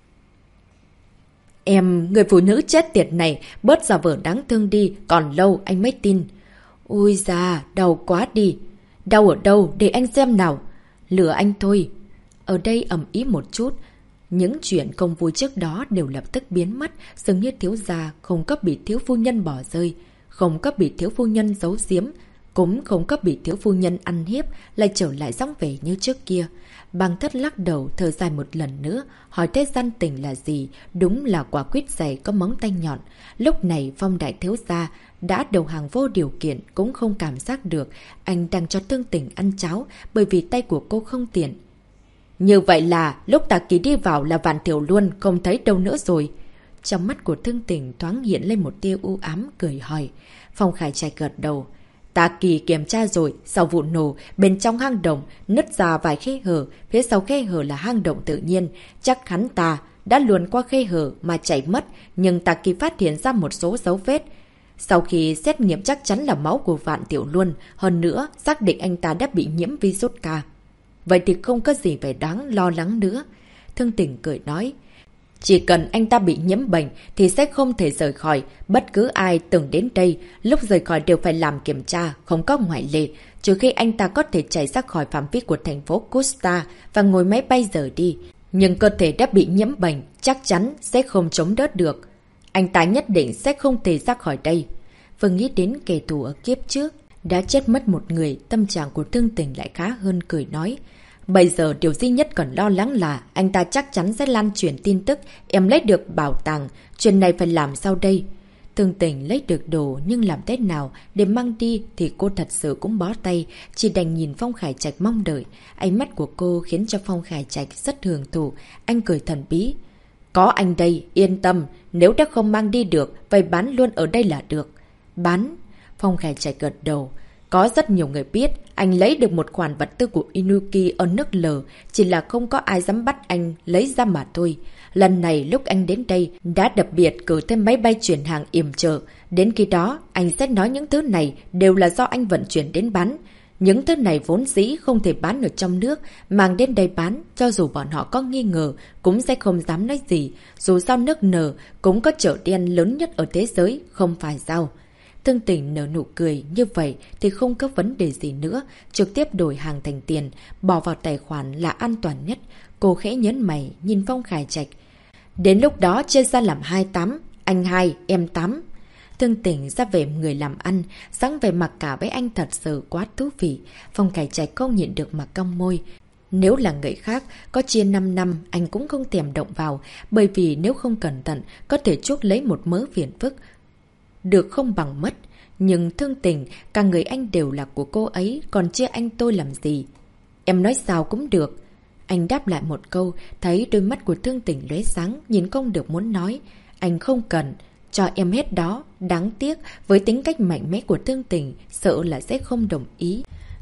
Em, người phụ nữ chết tiệt này, bớt giả vờ đáng thương đi, còn lâu anh mới tin. Ui da, đau quá đi. Đau ở đâu, để anh xem nào. Lừa anh thôi. Ở đây ầm ĩ một chút. Những chuyện không vui trước đó đều lập tức biến mất, dường như thiếu gia không có bị thiếu phu nhân bỏ rơi, không có bị thiếu phu nhân giấu giếm, cũng không có bị thiếu phu nhân ăn hiếp, lại trở lại dáng vẻ như trước kia. Bàng Thất lắc đầu thở dài một lần nữa, hỏi thế gian tình là gì, đúng là quả quýt dày có móng tay nhọn. Lúc này Phong đại thiếu gia đã đầu hàng vô điều kiện, cũng không cảm giác được anh đang cho Thương Tình ăn cháo, bởi vì tay của cô không tiện. Như vậy là lúc Tà Kỳ đi vào là Vạn Tiểu luôn, không thấy đâu nữa rồi. Trong mắt của Thương Tình thoáng hiện lên một tia u ám, cười hỏi. Phong Khải Trạch gật đầu. Tà Kỳ kiểm tra rồi, sau vụ nổ, bên trong hang động, nứt ra vài khe hở, phía sau khe hở là hang động tự nhiên. Chắc hắn ta đã luồn qua khe hở mà chạy mất, nhưng Tà Kỳ phát hiện ra một số dấu vết. Sau khi xét nghiệm chắc chắn là máu của Vạn Tiểu luôn, hơn nữa xác định anh ta đã bị nhiễm virus K. Vậy thì không có gì phải đáng lo lắng nữa. Thương Tình cười nói. Chỉ cần anh ta bị nhiễm bệnh thì sẽ không thể rời khỏi. Bất cứ ai từng đến đây, lúc rời khỏi đều phải làm kiểm tra, không có ngoại lệ. Trừ khi anh ta có thể chạy ra khỏi phạm vi của thành phố Kusta và ngồi máy bay rời đi. Nhưng cơ thể đã bị nhiễm bệnh, chắc chắn sẽ không chống đỡ được. Anh ta nhất định sẽ không thể ra khỏi đây. Vừa nghĩ đến kẻ thù ở kiếp trước đã chết mất một người, tâm trạng của Thương Tình lại khá hơn, cười nói. Bây giờ điều duy nhất cần lo lắng là anh ta chắc chắn sẽ lan truyền tin tức em lấy được bảo tàng. Chuyện này phải làm sao đây? Thương Tình lấy được đồ nhưng làm thế nào để mang đi thì cô thật sự cũng bó tay, chỉ đành nhìn Phong Khải Trạch mong đợi. Ánh mắt của cô khiến cho Phong Khải Trạch rất hưởng thụ, anh cười thần bí. Có anh đây, yên tâm, nếu đã không mang đi được, vậy bán luôn ở đây là được. Bán? Phong Khải Trạch gật đầu. Có rất nhiều người biết anh lấy được một khoản vật tư của Inuki ở nước L, chỉ là không có ai dám bắt anh lấy ra mà thôi. Lần này lúc anh đến đây đã đặc biệt cử thêm máy bay chuyển hàng yểm trợ. Đến khi đó anh sẽ nói những thứ này đều là do anh vận chuyển đến bán. Những thứ này vốn dĩ không thể bán ở trong nước, mang đến đây bán, cho dù bọn họ có nghi ngờ cũng sẽ không dám nói gì. Dù sao nước N cũng có chợ đen lớn nhất ở thế giới, không phải sao? Thương Tình nở nụ cười, như vậy thì không có vấn đề gì nữa, trực tiếp đổi hàng thành tiền, bỏ vào tài khoản là an toàn nhất. Cô khẽ nhấn mày, nhìn Phong Khải Trạch. Đến lúc đó chia ra làm 28, anh 2, em 8. Thương Tình ra về người làm ăn, sáng về mặc cả với anh thật sự quá thú vị. Phong Khải Trạch không nhịn được mà cong môi. Nếu là người khác, có chia 5 năm, anh cũng không thèm động vào, bởi vì nếu không cẩn thận, có thể chuốc lấy một mớ phiền phức. Được không bằng mất. Nhưng Thương Tình, cả người anh đều là của cô ấy, còn chia anh tôi làm gì? Em nói sao cũng được. Anh đáp lại một câu, thấy đôi mắt của Thương Tình lóe sáng, nhìn không được muốn nói. Anh không cần, cho em hết đó. Đáng tiếc, với tính cách mạnh mẽ của Thương Tình, sợ là sẽ không đồng ý.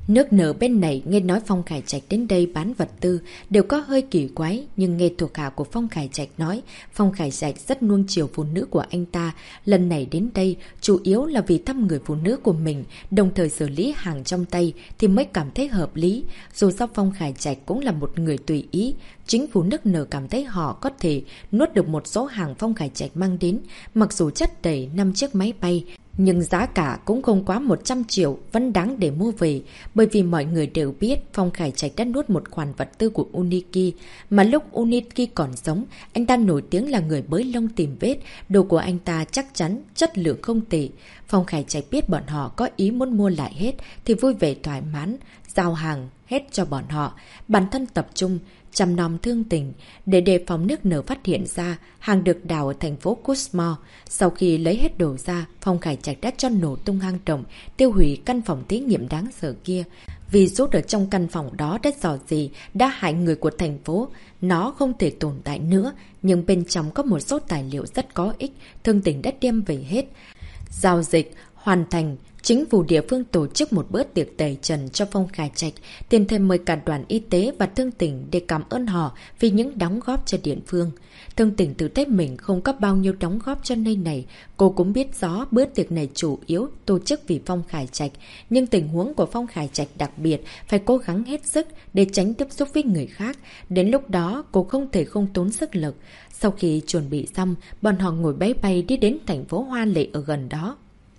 Nước nở bên này nghe nói Phong Khải Trạch đến đây bán vật tư đều có hơi kỳ quái, nhưng nghe thuộc hạ của Phong Khải Trạch nói Phong Khải Trạch rất nuông chiều phụ nữ của anh ta. Lần này đến đây chủ yếu là vì thăm người phụ nữ của mình, đồng thời xử lý hàng trong tay thì mới cảm thấy hợp lý. Dù sao Phong Khải Trạch cũng là một người tùy ý, chính phủ nước nở cảm thấy họ có thể nuốt được một số hàng Phong Khải Trạch mang đến, mặc dù chất đầy 5 chiếc máy bay. Nhưng giá cả cũng không quá 100 triệu, vẫn đáng để mua về, bởi vì mọi người đều biết Phong Khải Trạch đã nuốt một khoản vật tư của Uniki, mà lúc Uniki còn sống, anh ta nổi tiếng là người bới lông tìm vết, đồ của anh ta chắc chắn chất lượng không tệ. Phong Khải Trạch biết bọn họ có ý muốn mua lại hết thì vui vẻ thoải mái, giao hàng hết cho bọn họ, bản thân tập trung chăm nom thương tình để đề phòng nước nở phát hiện ra hàng được đào ở thành phố Cosmo. Sau khi lấy hết đồ ra, Phong Khải Trạch đã cho nổ tung hang động, tiêu hủy căn phòng thí nghiệm đáng sợ kia. Vì rốt ở trong căn phòng đó đã dò gì đã hại người của thành phố, nó không thể tồn tại nữa, nhưng bên trong có một số tài liệu rất có ích, thương tình đã đem về hết. Giao dịch hoàn thành. Chính phủ địa phương tổ chức một bữa tiệc tẩy trần cho Phong Khải Trạch, tiền thêm mời cả đoàn y tế và thương tỉnh để cảm ơn họ vì những đóng góp cho địa phương. Thương tỉnh tự thấy mình không có bao nhiêu đóng góp cho nơi này, cô cũng biết rõ bữa tiệc này chủ yếu tổ chức vì Phong Khải Trạch, nhưng tình huống của Phong Khải Trạch đặc biệt, phải cố gắng hết sức để tránh tiếp xúc với người khác. Đến lúc đó, cô không thể không tốn sức lực. Sau khi chuẩn bị xong, bọn họ ngồi máy bay đi đến thành phố Hoa Lệ ở gần đó.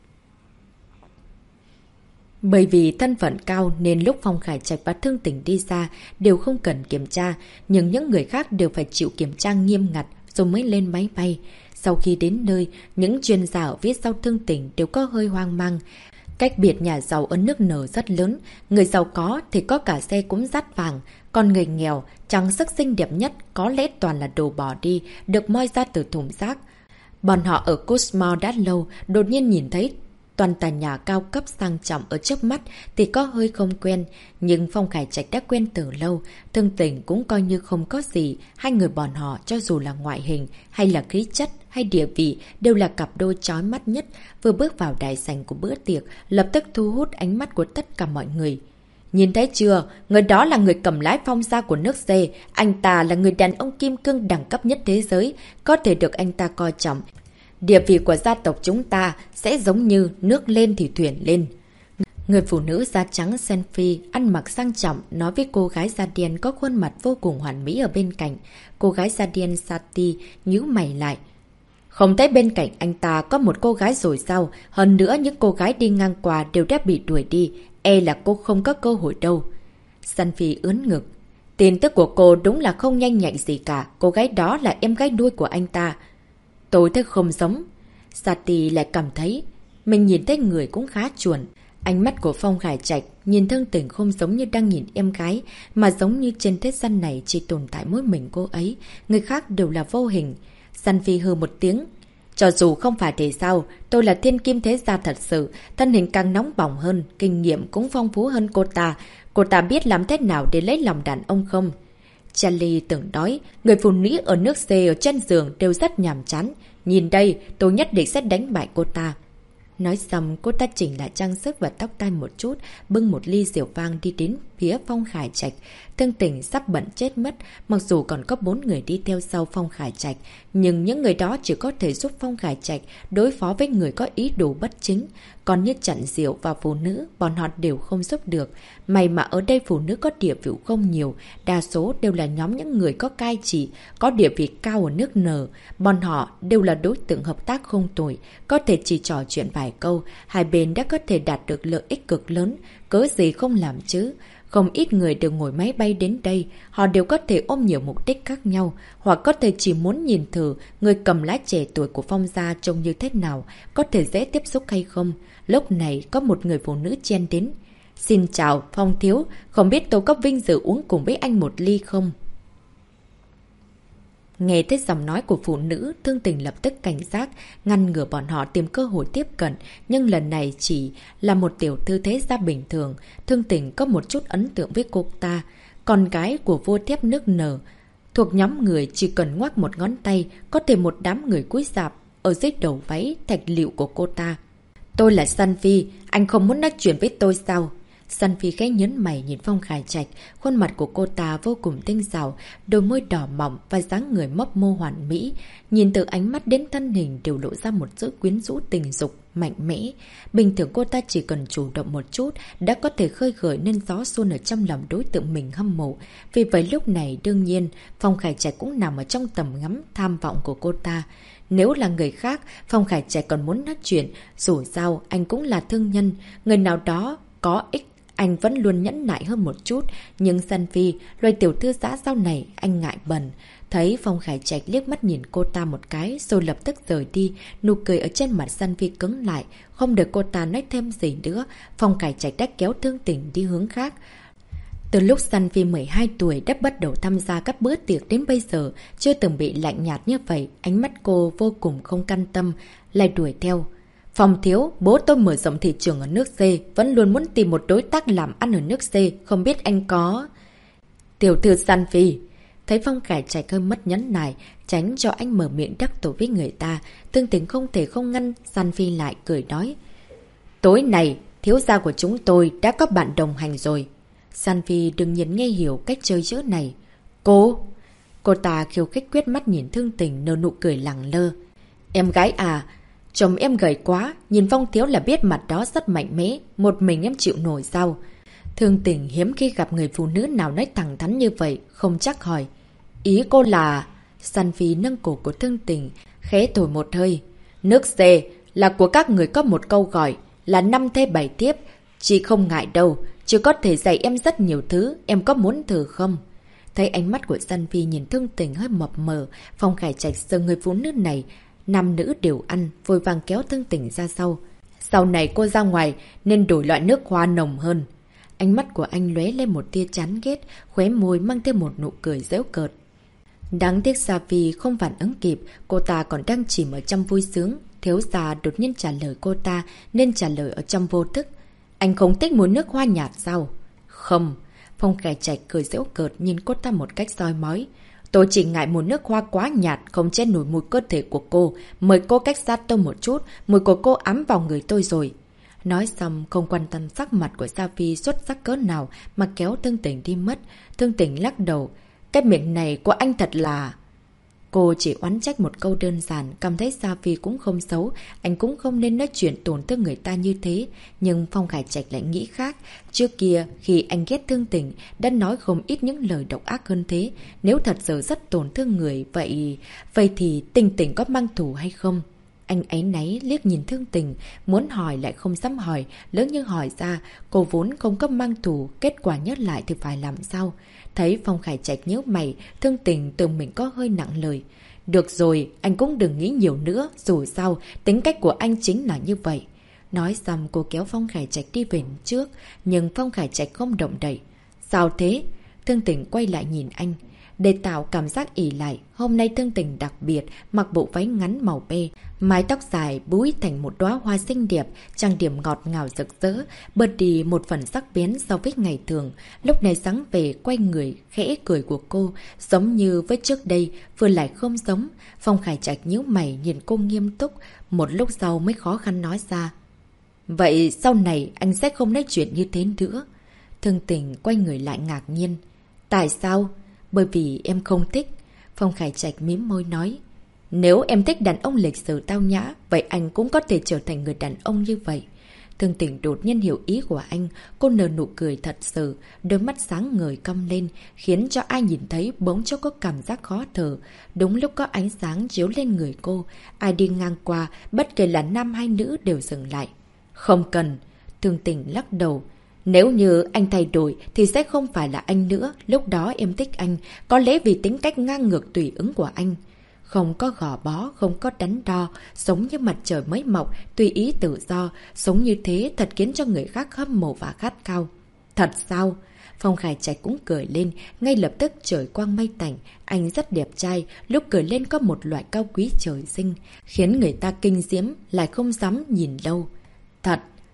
Bởi vì thân phận cao nên lúc Phong Khải Trạch và Thương Tỉnh đi xa đều không cần kiểm tra, nhưng những người khác đều phải chịu kiểm tra nghiêm ngặt rồi mới lên máy bay. Sau khi đến nơi, những chuyên gia ở phía sau Thương Tỉnh đều có hơi hoang mang. Cách biệt nhà giàu ở nước nở rất lớn, người giàu có thì có cả xe cũng dát vàng, còn người nghèo, trang sức xinh đẹp nhất có lẽ toàn là đồ bỏ đi, được moi ra từ thùng rác. Bọn họ ở Cosmo đã lâu, đột nhiên nhìn thấy toàn tòa nhà cao cấp sang trọng ở trước mắt thì có hơi không quen, nhưng Phong Khải Trạch đã quen từ lâu, Thương Tỉnh cũng coi như không có gì. Hai người bọn họ cho dù là ngoại hình hay là khí chất hay địa vị đều là cặp đôi chói mắt nhất, vừa bước vào đại sảnh của bữa tiệc lập tức thu hút ánh mắt của tất cả mọi người. Nhìn thấy chưa, người đó là người cầm lái Phong gia của nước C, anh ta là người đàn ông kim cương đẳng cấp nhất thế giới, có thể được anh ta coi trọng. Địa vị của gia tộc chúng ta sẽ giống như nước lên thì thuyền lên. Người phụ nữ da trắng Senfi ăn mặc sang trọng nói với cô gái da đen có khuôn mặt vô cùng hoàn mỹ ở bên cạnh. Cô gái da đen Sati nhíu mày lại. Không thấy bên cạnh anh ta có một cô gái rồi sao? Hơn nữa những cô gái đi ngang qua đều đã bị đuổi đi. E là cô không có cơ hội đâu. Senfi ướn ngực. Tin tức của cô đúng là không nhanh nhạy gì cả. Cô gái đó là em gái nuôi của anh ta. Tôi thấy không giống. Sati lại cảm thấy mình nhìn thấy người cũng khá chuẩn. Ánh mắt của Phong Khải Trạch nhìn Thương Tỉnh không giống như đang nhìn em gái, mà giống như trên thế gian này chỉ tồn tại mỗi mình cô ấy, người khác đều là vô hình. Sanfi hừ một tiếng. Cho dù không phải thế sao, tôi là thiên kim thế gia thật sự, thân hình càng nóng bỏng hơn, kinh nghiệm cũng phong phú hơn cô ta. Cô ta biết làm thế nào để lấy lòng đàn ông không? Charlie từng nói, người phụ nữ ở nước C ở trên giường đều rất nhàm chán. Nhìn đây, tôi nhất định sẽ đánh bại cô ta. Nói xong, cô ta chỉnh lại trang sức và tóc tai một chút, bưng một ly rượu vang đi đến phía Phong Khải Trạch. Thương Tỉnh sắp bận chết mất, mặc dù còn có 4 người đi theo sau Phong Khải Trạch, nhưng những người đó chỉ có thể giúp Phong Khải Trạch đối phó với người có ý đồ bất chính. Còn như chặn rượu và phụ nữ, bọn họ đều không giúp được. May mà ở đây phụ nữ có địa vị không nhiều, đa số đều là nhóm những người có cai trị, có địa vị cao ở nước nở. Bọn họ đều là đối tượng hợp tác không tồi, có thể chỉ trò chuyện vài câu, hai bên đã có thể đạt được lợi ích cực lớn, cớ gì không làm chứ. Không ít người đều ngồi máy bay đến đây, họ đều có thể ôm nhiều mục đích khác nhau, hoặc có thể chỉ muốn nhìn thử người cầm lái trẻ tuổi của Phong gia trông như thế nào, có thể dễ tiếp xúc hay không. Lúc này có một người phụ nữ chen đến. Xin chào, Phong thiếu, không biết tôi có vinh dự uống cùng với anh một ly không? Nghe thấy giọng nói của phụ nữ, Thương Tỉnh lập tức cảnh giác, ngăn ngừa bọn họ tìm cơ hội tiếp cận, nhưng lần này chỉ là một tiểu thư thế gia bình thường. Thương Tỉnh có một chút ấn tượng với cô ta, con gái của vua thép nước nở. Thuộc nhóm người chỉ cần ngoắc một ngón tay, có thể một đám người cúi rạp ở dưới đầu váy thạch liệu của cô ta. Tôi là Sanvi, anh không muốn nói chuyện với tôi sao? San Phi khẽ nhấn mày nhìn Phong Khải Trạch, khuôn mặt của cô ta vô cùng tinh xảo, đôi môi đỏ mỏng và dáng người mấp mô hoàn mỹ. Nhìn từ ánh mắt đến thân hình đều lộ ra một sự quyến rũ tình dục, mạnh mẽ. Bình thường cô ta chỉ cần chủ động một chút đã có thể khơi gợi nên gió xuân ở trong lòng đối tượng mình hâm mộ. Vì vậy lúc này đương nhiên Phong Khải Trạch cũng nằm ở trong tầm ngắm tham vọng của cô ta. Nếu là người khác, Phong Khải Trạch còn muốn nói chuyện, dù sao anh cũng là thương nhân, người nào đó có ích anh vẫn luôn nhẫn nại hơn một chút. Nhưng San Phi, loài tiểu thư xã giao này, anh ngại bẩn. Thấy Phong Khải Trạch liếc mắt nhìn cô ta một cái rồi lập tức rời đi. Nụ cười ở trên mặt San Phi cứng lại. Không để cô ta nói thêm gì nữa, Phong Khải Trạch đã kéo Thương Tình đi hướng khác. Từ lúc San Phi 12 tuổi đã bắt đầu tham gia các bữa tiệc đến bây giờ, chưa từng bị lạnh nhạt như vậy. Ánh mắt cô vô cùng không can tâm, lại đuổi theo. Phong thiếu, bố tôi mở rộng thị trường ở nước C, vẫn luôn muốn tìm một đối tác làm ăn ở nước C, không biết anh có... Tiểu thư San Phi. Thấy Phong Khải Trạch hơi mất nhẫn nại, tránh cho anh mở miệng đắc tội với người ta. Thương Tình không thể không ngăn San Phi lại, cười nói. Tối này, thiếu gia của chúng tôi đã có bạn đồng hành rồi. San Phi đương nhiên nghe hiểu cách chơi chữ này. Cô ta khiêu khích quét mắt nhìn Thương Tình nở nụ cười lẳng lơ. Em gái à, chồng em gầy quá, nhìn Phong thiếu là biết mặt đó rất mạnh mẽ, một mình em chịu nổi sao? Thương Tình hiếm khi gặp người phụ nữ nào nói thẳng thắn như vậy, không chắc hỏi. Ý cô là... San Phi nâng cổ của Thương Tình, khẽ thổi một hơi. Nước C là của các người có một câu gọi là 5 thê 7 thiếp. Chị không ngại đâu, chị có thể dạy em rất nhiều thứ, em có muốn thử không? Thấy ánh mắt của San Phi nhìn Thương Tình hơi mập mờ, Phong Khải Trạch sợ người phụ nữ này, nam nữ đều ăn, vội vàng kéo Thương Tình ra sau. Sau này cô ra ngoài nên đổi loại nước hoa nồng hơn. Ánh mắt của anh lóe lên một tia chán ghét, khóe môi mang thêm một nụ cười giễu cợt. Đáng tiếc Sa Phi không phản ứng kịp, cô ta còn đang chìm ở trong vui sướng. Thiếu gia đột nhiên trả lời cô ta nên trả lời ở trong vô thức. Anh không thích mùi nước hoa nhạt sao? Không. Phong Khải Trạch cười giễu cợt nhìn cô ta một cách soi mói. Tôi chỉ ngại mùi nước hoa quá nhạt, không che nổi mùi cơ thể của cô. Mời cô cách sát tôi một chút, mùi của cô ám vào người tôi rồi. Nói xong, không quan tâm sắc mặt của Sa Phi xuất sắc cỡ nào mà kéo Thương Tình đi mất. Thương Tình lắc đầu. Cái miệng này của anh thật là... Cô chỉ oán trách một câu đơn giản, cảm thấy Sa Phi cũng không xấu, anh cũng không nên nói chuyện tổn thương người ta như thế. Nhưng Phong Khải Trạch lại nghĩ khác. Trước kia, khi anh ghét Thương Tình, đã nói không ít những lời độc ác hơn thế. Nếu thật sự rất tổn thương người, vậy thì Tình Tình có mang thù hay không? Anh áy náy liếc nhìn Thương Tình, muốn hỏi lại không dám hỏi, lỡ như hỏi ra, cô vốn không có mang thù, kết quả nhớ lại thì phải làm sao? Thấy Phong Khải Trạch nhíu mày, Thương Tình tưởng mình có hơi nặng lời. Được rồi, anh cũng đừng nghĩ nhiều nữa, dù sao, tính cách của anh chính là như vậy. Nói xong cô kéo Phong Khải Trạch đi về trước, nhưng Phong Khải Trạch không động đậy. Sao thế? Thương Tình quay lại nhìn anh. Để tạo cảm giác ỉ lại, hôm nay Thương Tình đặc biệt mặc bộ váy ngắn màu be, mái tóc dài búi thành một đóa hoa xinh đẹp, trang điểm ngọt ngào rực rỡ, bớt đi một phần sắc bén so với ngày thường. Lúc này sáng về quay người khẽ cười của cô, giống như với trước đây, vừa lại không giống. Phong Khải Trạch nhíu mày nhìn cô nghiêm túc, một lúc sau mới khó khăn nói ra. Vậy sau này anh sẽ không nói chuyện như thế nữa. Thương Tình quay người lại ngạc nhiên. Tại sao? Bởi vì em không thích. Phong Khải Trạch mím môi nói. Nếu em thích đàn ông lịch sự tao nhã, vậy anh cũng có thể trở thành người đàn ông như vậy. Thương Tình đột nhiên hiểu ý của anh, cô nở nụ cười thật sự, đôi mắt sáng ngời cong lên, khiến cho ai nhìn thấy bỗng chốc có cảm giác khó thở. Đúng lúc có ánh sáng chiếu lên người cô, ai đi ngang qua, bất kể là nam hay nữ đều dừng lại. Không cần. Thương Tình lắc đầu. Nếu như anh thay đổi thì sẽ không phải là anh nữa, lúc đó em thích anh, có lẽ vì tính cách ngang ngược tùy ứng của anh. Không có gò bó, không có đắn đo, sống như mặt trời mới mọc, tùy ý tự do, sống như thế thật khiến cho người khác hâm mộ và khát khao. Thật sao? Phong Khải Trạch cũng cười lên, ngay lập tức trời quang mây tạnh, anh rất đẹp trai, lúc cười lên có một loại cao quý trời sinh, khiến người ta kinh diễm, lại không dám nhìn lâu. Thật,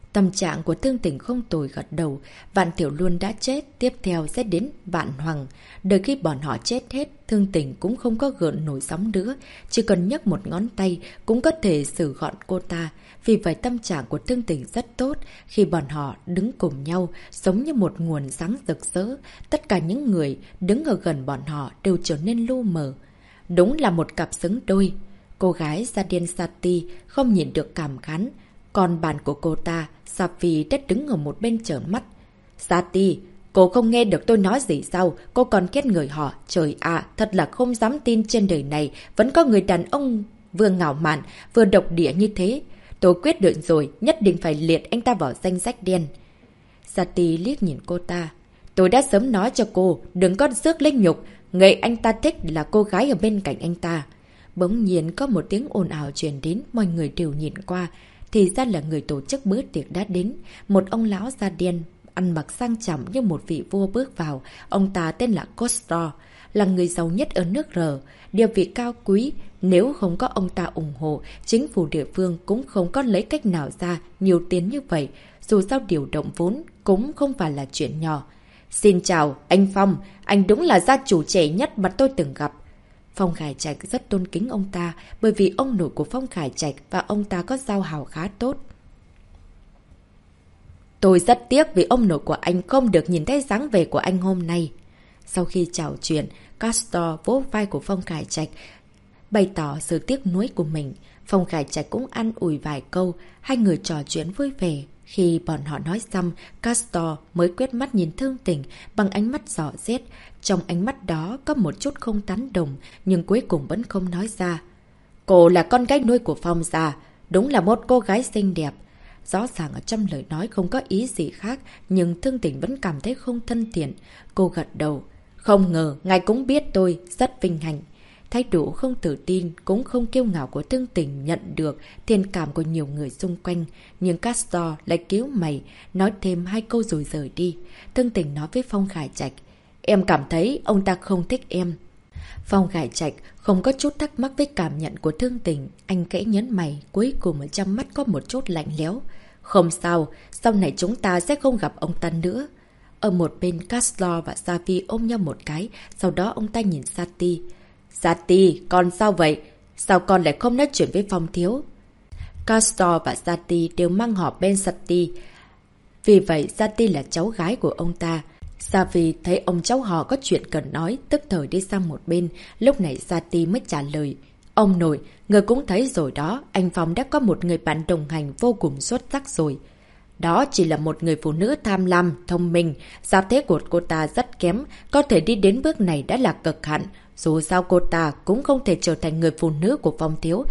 Tâm trạng của Thương Tình không tồi gật đầu. Vạn Tiểu Luân đã chết, tiếp theo sẽ đến Vạn Hoàng. Đợi khi bọn họ chết hết, Thương Tình cũng không có gợn nổi sóng nữa. Chỉ cần nhấc một ngón tay cũng có thể xử gọn cô ta. Vì vậy tâm trạng của Thương Tình rất tốt. Khi bọn họ đứng cùng nhau, giống như một nguồn sáng rực rỡ. Tất cả những người đứng ở gần bọn họ đều trở nên lu mờ. Đúng là một cặp xứng đôi. Cô gái Sadian Sati không nhìn được cảm khán. Còn bạn của cô ta, Safi đã đứng ở một bên trợn mắt. Sati, cô không nghe được tôi nói gì sao? Cô còn kết người họ. Trời ạ, thật là không dám tin trên đời này vẫn có người đàn ông vừa ngạo mạn, vừa độc địa như thế. Tôi quyết định rồi, nhất định phải liệt anh ta vào danh sách đen. Sati liếc nhìn cô ta. Tôi đã sớm nói cho cô, đừng có rước linh nhục. Người anh ta thích là cô gái ở bên cạnh anh ta. Bỗng nhiên có một tiếng ồn ào truyền đến, mọi người đều nhìn qua. Thì ra là người tổ chức bữa tiệc đã đến. Một ông lão da đen, ăn mặc sang trọng như một vị vua bước vào. Ông ta tên là Costro, là người giàu nhất ở nước R. Địa vị cao quý, nếu không có ông ta ủng hộ, chính phủ địa phương cũng không có lấy cách nào ra nhiều tiền như vậy. Dù sao điều động vốn cũng không phải là chuyện nhỏ. Xin chào, anh Phong, anh đúng là gia chủ trẻ nhất mà tôi từng gặp. Phong Khải Trạch rất tôn kính ông ta bởi vì ông nội của Phong Khải Trạch và ông ta có giao hảo khá tốt. Tôi rất tiếc vì ông nội của anh không được nhìn thấy dáng vẻ của anh hôm nay. Sau khi chào chuyện, Castor vỗ vai của Phong Khải Trạch, bày tỏ sự tiếc nuối của mình. Phong Khải Trạch cũng an ủi vài câu, hai người trò chuyện vui vẻ. Khi bọn họ nói xong, Castor mới quét mắt nhìn Thương Tình bằng ánh mắt dò xét. Trong ánh mắt đó có một chút không tán đồng, nhưng cuối cùng vẫn không nói ra. Cô là con gái nuôi của Phong gia, đúng là một cô gái xinh đẹp. Rõ ràng ở trong lời nói không có ý gì khác, nhưng Thương Tình vẫn cảm thấy không thân thiện. Cô gật đầu. Không ngờ, ngài cũng biết tôi, rất vinh hạnh. Thái độ không tự tin, cũng không kiêu ngạo của Thương Tình nhận được thiện cảm của nhiều người xung quanh. Nhưng Castor lại cứu mày, nói thêm hai câu rồi rời đi. Thương Tình nói với Phong Khải Trạch. Em cảm thấy ông ta không thích em. Phong Khải Trạch không có chút thắc mắc với cảm nhận của Thương Tình. Anh kẽ nhấn mày, cuối cùng ở trong mắt có một chút lạnh lẽo. Không sao, sau này chúng ta sẽ không gặp ông ta nữa. Ở một bên, Castor và Safi ôm nhau một cái, sau đó ông ta nhìn Sati. Sati, con sao vậy? Sao con lại không nói chuyện với Phong thiếu? Castor và Sati đều mang họ bên Sati. Vì vậy, Sati là cháu gái của ông ta. Safi thấy ông cháu họ có chuyện cần nói, tức thời đi sang một bên. Lúc này Sati mới trả lời. Ông nội, người cũng thấy rồi đó, anh Phong đã có một người bạn đồng hành vô cùng xuất sắc rồi. Đó chỉ là một người phụ nữ tham lam, thông minh, gia thế của cô ta rất kém, có thể đi đến bước này đã là cực hạn. Dù sao cô ta cũng không thể trở thành người phụ nữ của Phong thiếu.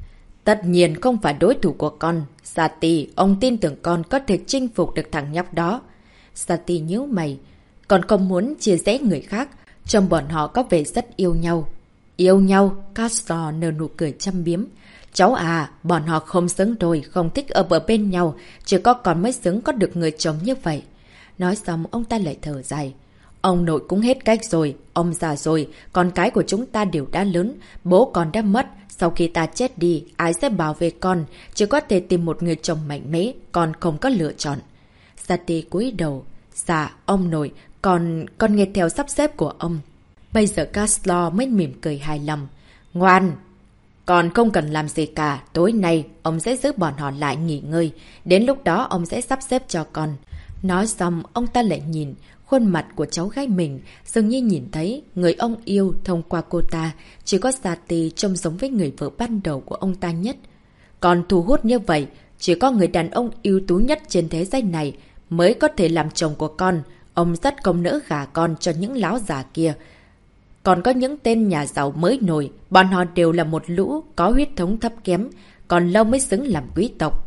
Tất nhiên không phải đối thủ của con. Sati, ông tin tưởng con có thể chinh phục được thằng nhóc đó. Sati nhíu mày. Con không muốn chia rẽ người khác. Trong bọn họ có vẻ rất yêu nhau. Yêu nhau? Castor nở nụ cười châm biếm. Cháu à, bọn họ không xứng đôi, không thích ở bờ bên nhau. Chỉ có con mới xứng có được người chồng như vậy. Nói xong ông ta lại thở dài. Ông nội cũng hết cách rồi, ông già rồi, con cái của chúng ta đều đã lớn, bố con đã mất, sau khi ta chết đi, ai sẽ bảo vệ con, chỉ có thể tìm một người chồng mạnh mẽ, con không có lựa chọn. Sati cúi đầu, dạ, ông nội, con nghe theo sắp xếp của ông. Bây giờ Castor mới mỉm cười hài lòng. Ngoan! Còn không cần làm gì cả, tối nay ông sẽ giữ bọn họ lại nghỉ ngơi, đến lúc đó ông sẽ sắp xếp cho con. Nói xong, ông ta lại nhìn khuôn mặt của cháu gái mình, dường như nhìn thấy người ông yêu thông qua cô ta, chỉ có Sati trông giống với người vợ ban đầu của ông ta nhất. Còn thu hút như vậy, chỉ có người đàn ông ưu tú nhất trên thế giới này mới có thể làm chồng của con, ông rất không nỡ gả con cho những láo già kia. Còn có những tên nhà giàu mới nổi, bọn họ đều là một lũ có huyết thống thấp kém, còn lâu mới xứng làm quý tộc.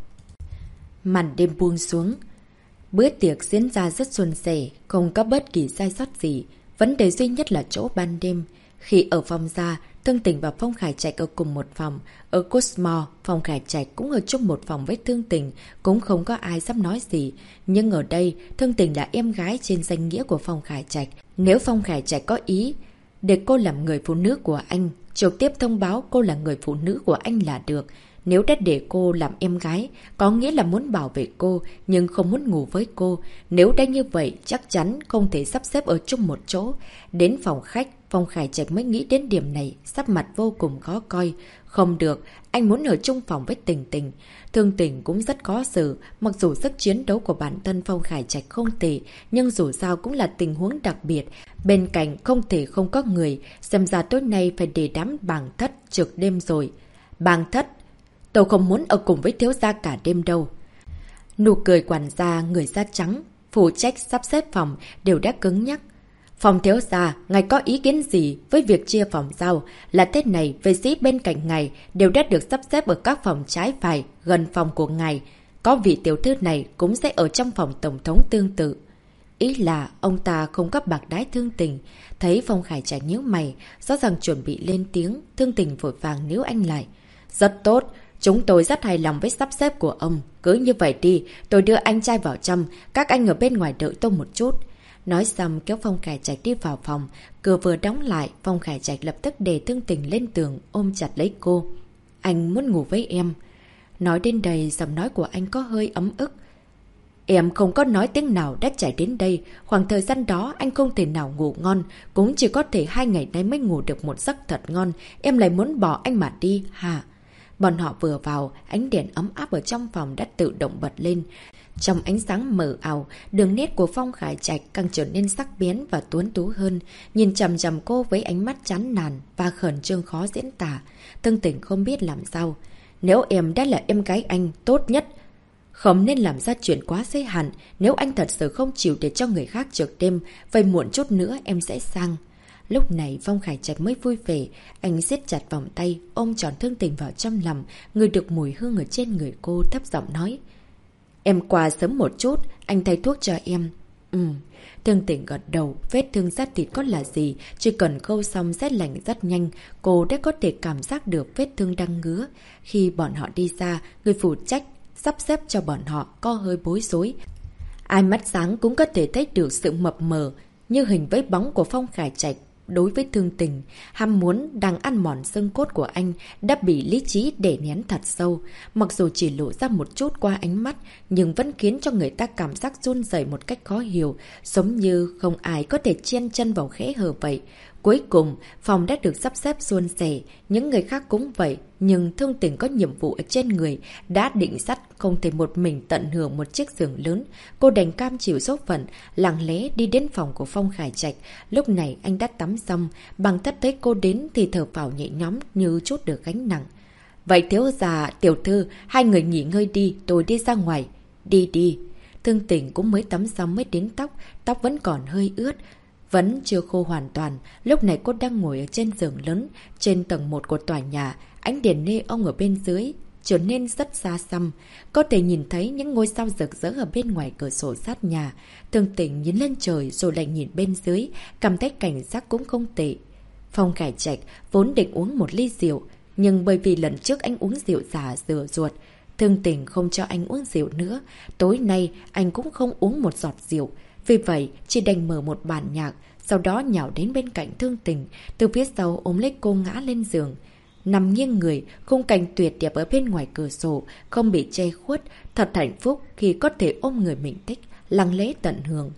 Màn đêm buông xuống. Bữa tiệc diễn ra rất suôn sẻ, không có bất kỳ sai sót gì. Vấn đề duy nhất là chỗ ban đêm. Khi ở phòng gia, Thương Tình và Phong Khải Trạch ở cùng một phòng. Ở Cosmore, Phong Khải Trạch cũng ở chung một phòng với Thương Tình, cũng không có ai dám nói gì. Nhưng ở đây, Thương Tình là em gái trên danh nghĩa của Phong Khải Trạch. Nếu Phong Khải Trạch có ý để cô làm người phụ nữ của anh, trực tiếp thông báo cô là người phụ nữ của anh là được. Nếu đã để cô làm em gái, có nghĩa là muốn bảo vệ cô, nhưng không muốn ngủ với cô. Nếu đã như vậy, chắc chắn không thể sắp xếp ở chung một chỗ. Đến phòng khách, Phong Khải Trạch mới nghĩ đến điểm này, sắc mặt vô cùng khó coi. Không được, anh muốn ở chung phòng với Tình Tình. Thương Tình cũng rất khó xử, mặc dù sức chiến đấu của bản thân Phong Khải Trạch không tệ, nhưng dù sao cũng là tình huống đặc biệt. Bên cạnh không thể không có người, xem ra tối nay phải để đám bàng thất trực đêm rồi. Bàng thất, tôi không muốn ở cùng với thiếu gia cả đêm đâu. Nụ cười quản gia, người da trắng, phụ trách sắp xếp phòng đều đã cứng nhắc. Phòng thiếu gia, ngài có ý kiến gì với việc chia phòng giao? Là thế này, vệ sĩ bên cạnh ngài đều đã được sắp xếp ở các phòng trái phải, gần phòng của ngài. Có vị tiểu thư này cũng sẽ ở trong phòng tổng thống tương tự. Ý là ông ta không có bạc đái Thương Tình. Thấy Phong Khải Trạch nhíu mày, rõ ràng chuẩn bị lên tiếng, Thương Tình vội vàng níu anh lại. Rất tốt, chúng tôi rất hài lòng với sắp xếp của ông. Cứ như vậy đi, tôi đưa anh trai vào trong, các anh ở bên ngoài đợi tôi một chút. Nói xong kéo Phong Khải Trạch đi vào phòng, cửa vừa đóng lại, Phong Khải Trạch lập tức đè Thương Tình lên tường, ôm chặt lấy cô. Anh muốn ngủ với em. Nói đến đây, giọng nói của anh có hơi ấm ức. Em không có nói tiếng nào đã chạy đến đây, khoảng thời gian đó anh không thể nào ngủ ngon, cũng chỉ có thể 2 ngày nay mới ngủ được một giấc thật ngon, em lại muốn bỏ anh mà đi, hả? Bọn họ vừa vào, ánh đèn ấm áp ở trong phòng đã tự động bật lên. Trong ánh sáng mờ ảo, đường nét của Phong Khải Trạch càng trở nên sắc bén và tuấn tú hơn, nhìn chằm chằm cô với ánh mắt chán nản và khẩn trương khó diễn tả. Thương Tình không biết làm sao. Nếu em đã là em gái anh, tốt nhất không nên làm ra chuyện quá giới hạn. Nếu anh thật sự không chịu để cho người khác trượt đêm, vậy muộn chút nữa em sẽ sang. Lúc này Phong Khải Trạch mới vui vẻ, anh siết chặt vòng tay, ôm tròn Thương Tình vào trong lòng, ngửi được mùi hương ở trên người cô, thấp giọng nói. Em qua sớm một chút, anh thay thuốc cho em. Thương Tình gật đầu, vết thương rát thịt có là gì, chỉ cần khâu xong sẽ lành rất nhanh, cô đã có thể cảm giác được vết thương đang ngứa. Khi bọn họ đi ra, người phụ trách sắp xếp cho bọn họ có hơi bối rối. Ai mắt sáng cũng có thể thấy được sự mập mờ, như hình với bóng của Phong Khải Trạch. Đối với Thương Tình, ham muốn đang ăn mòn xương cốt của anh đã bị lý trí đè nén thật sâu. Mặc dù chỉ lộ ra một chút qua ánh mắt, nhưng vẫn khiến cho người ta cảm giác run rẩy một cách khó hiểu, giống như không ai có thể chen chân vào kẽ hở vậy. Cuối cùng, phòng đã được sắp xếp suôn sẻ, những người khác cũng vậy, nhưng Thương Tình có nhiệm vụ ở trên người, đã định sẵn không thể một mình tận hưởng một chiếc giường lớn. Cô đành cam chịu số phận, lặng lẽ đi đến phòng của Phong Khải Trạch. Lúc này anh đã tắm xong, Bằng Thất thấy cô đến thì thở phào nhẹ nhõm như chút được gánh nặng. Vậy thiếu gia, tiểu thư, hai người nghỉ ngơi đi, tôi đi ra ngoài. Đi đi. Thương Tình cũng mới tắm xong mới đến tóc vẫn còn hơi ướt. Vẫn chưa khô hoàn toàn, lúc này cô đang ngồi ở trên giường lớn, trên tầng 1 của tòa nhà, ánh đèn neon ở bên dưới trở nên rất xa xăm, có thể nhìn thấy những ngôi sao rực rỡ ở bên ngoài cửa sổ sát nhà. Thương Tình nhìn lên trời rồi lại nhìn bên dưới, cảm thấy cảnh giác cũng không tệ. Phong Khải Trạch vốn định uống một ly rượu, nhưng bởi vì lần trước anh uống rượu giả rửa ruột, Thương Tình không cho anh uống rượu nữa, tối nay anh cũng không uống một giọt rượu. Vì vậy, chỉ đành mở một bản nhạc, sau đó nhào đến bên cạnh Thương Tình, từ phía sau ôm lấy cô ngã lên giường. Nằm nghiêng người, khung cảnh tuyệt đẹp ở bên ngoài cửa sổ, không bị che khuất, thật hạnh phúc khi có thể ôm người mình thích, lặng lẽ tận hưởng.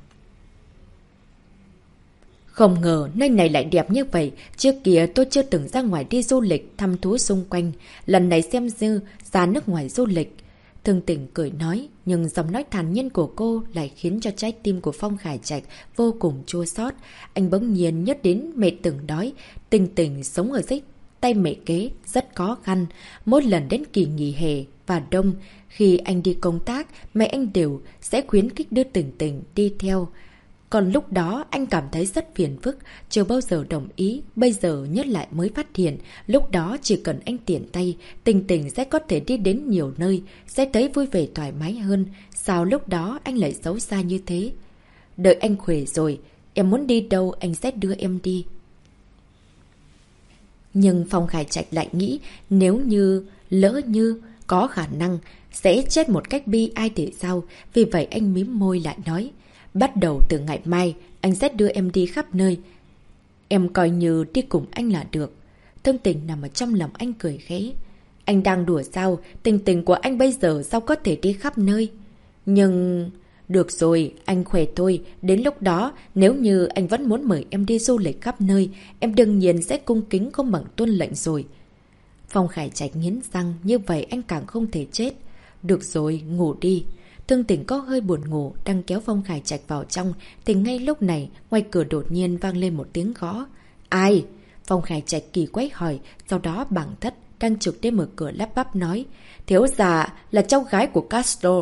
Không ngờ nơi này lại đẹp như vậy, trước kia tôi chưa từng ra ngoài đi du lịch, thăm thú xung quanh, lần này xem như ra nước ngoài du lịch. Thương Tình cười nói, nhưng giọng nói thản nhiên của cô lại khiến cho trái tim của Phong Khải Trạch vô cùng chua xót. Anh bỗng nhiên nhớ đến mẹ từng đói, Tình Tình sống ở dưới tay mẹ kế rất khó khăn. Mỗi lần đến kỳ nghỉ hè và đông, khi anh đi công tác, mẹ anh đều sẽ khuyến khích đưa Tình Tình đi theo. Còn lúc đó anh cảm thấy rất phiền phức, chưa bao giờ đồng ý, bây giờ nhớ lại mới phát hiện, lúc đó chỉ cần anh tiện tay, Tình Tình sẽ có thể đi đến nhiều nơi, sẽ thấy vui vẻ thoải mái hơn, sao lúc đó anh lại xấu xa như thế? Đợi anh khỏe rồi, em muốn đi đâu anh sẽ đưa em đi. Nhưng Phong Khải Trạch lại nghĩ, nếu như, lỡ như, có khả năng, sẽ chết một cách bi ai thì sao, vì vậy anh mím môi lại nói. Bắt đầu từ ngày mai, anh sẽ đưa em đi khắp nơi. Em coi như đi cùng anh là được. Thương Tình nằm ở trong lòng anh cười khẽ. Anh đang đùa sao? Tình tình của anh bây giờ sao có thể đi khắp nơi? Nhưng... Được rồi, anh khỏe thôi. Đến lúc đó, nếu như anh vẫn muốn mời em đi du lịch khắp nơi, em đương nhiên sẽ cung kính không bằng tuân lệnh rồi. Phong Khải Trạch nghiến răng, như vậy anh càng không thể chết. Được rồi, ngủ đi. Thương Tình có hơi buồn ngủ, đang kéo Phong Khải Trạch vào trong, thì ngay lúc này, ngoài cửa đột nhiên vang lên một tiếng gõ. Ai? Phong Khải Trạch kỳ quái hỏi, sau đó Bàng Thất đang trực tiếp mở cửa lắp bắp nói. Thiếu gia là cháu gái của Castro.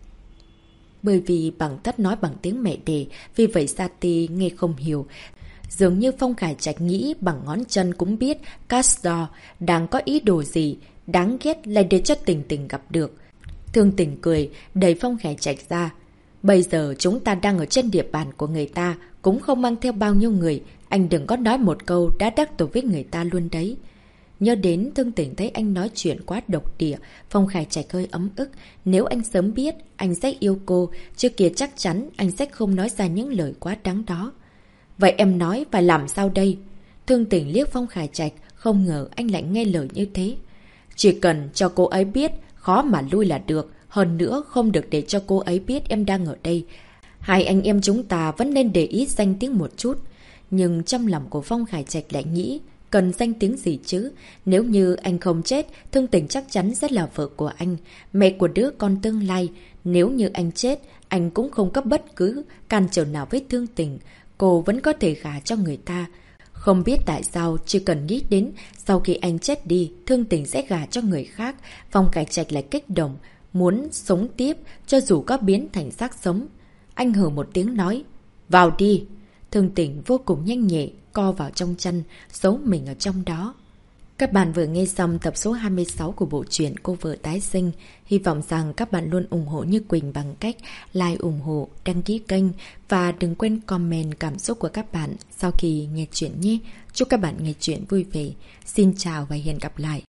Bởi vì Bàng Thất nói bằng tiếng mẹ đẻ, vì vậy Sati nghe không hiểu. Dường như Phong Khải Trạch nghĩ bằng ngón chân cũng biết Castro đang có ý đồ gì, đáng ghét lại để cho Tình Tình gặp được. Thương Tình cười, đẩy Phong Khải Trạch ra. Bây giờ chúng ta đang ở trên địa bàn của người ta, cũng không mang theo bao nhiêu người. Anh đừng có nói một câu đã đắc tội với người ta luôn đấy. Nhớ đến Thương Tình thấy anh nói chuyện quá độc địa, Phong Khải Trạch hơi ấm ức. Nếu anh sớm biết anh sẽ yêu cô, trước kia chắc chắn anh sẽ không nói ra những lời quá đáng đó. Vậy em nói phải làm sao đây? Thương Tình liếc Phong Khải Trạch, không ngờ anh lại nghe lời như thế. Chỉ cần cho cô ấy biết, khó mà lui là được. Hơn nữa không được để cho cô ấy biết em đang ở đây. Hai anh em chúng ta vẫn nên để ý danh tiếng một chút. Nhưng trong lòng của Phong Khải Trạch lại nghĩ, cần danh tiếng gì chứ? Nếu như anh không chết, Thương Tình chắc chắn sẽ là vợ của anh, mẹ của đứa con tương lai. Nếu như anh chết, anh cũng không có bất cứ cản trở nào với Thương Tình. Cô vẫn có thể gả cho người ta. Không biết tại sao, chỉ cần nghĩ đến sau khi anh chết đi, Thương Tình sẽ gả cho người khác. Phong Khải Trạch lại kích động, muốn sống tiếp cho dù có biến thành xác sống. Anh hừ một tiếng nói, vào đi. Thương Tình vô cùng nhanh nhẹ, co vào trong chăn, giấu mình ở trong đó. Các bạn vừa nghe xong tập số 26 của bộ truyện Cô Vợ Tái Sinh. Hy vọng rằng các bạn luôn ủng hộ Như Quỳnh bằng cách like, ủng hộ, đăng ký kênh và đừng quên comment cảm xúc của các bạn sau khi nghe chuyện nhé. Chúc các bạn nghe chuyện vui vẻ. Xin chào và hẹn gặp lại.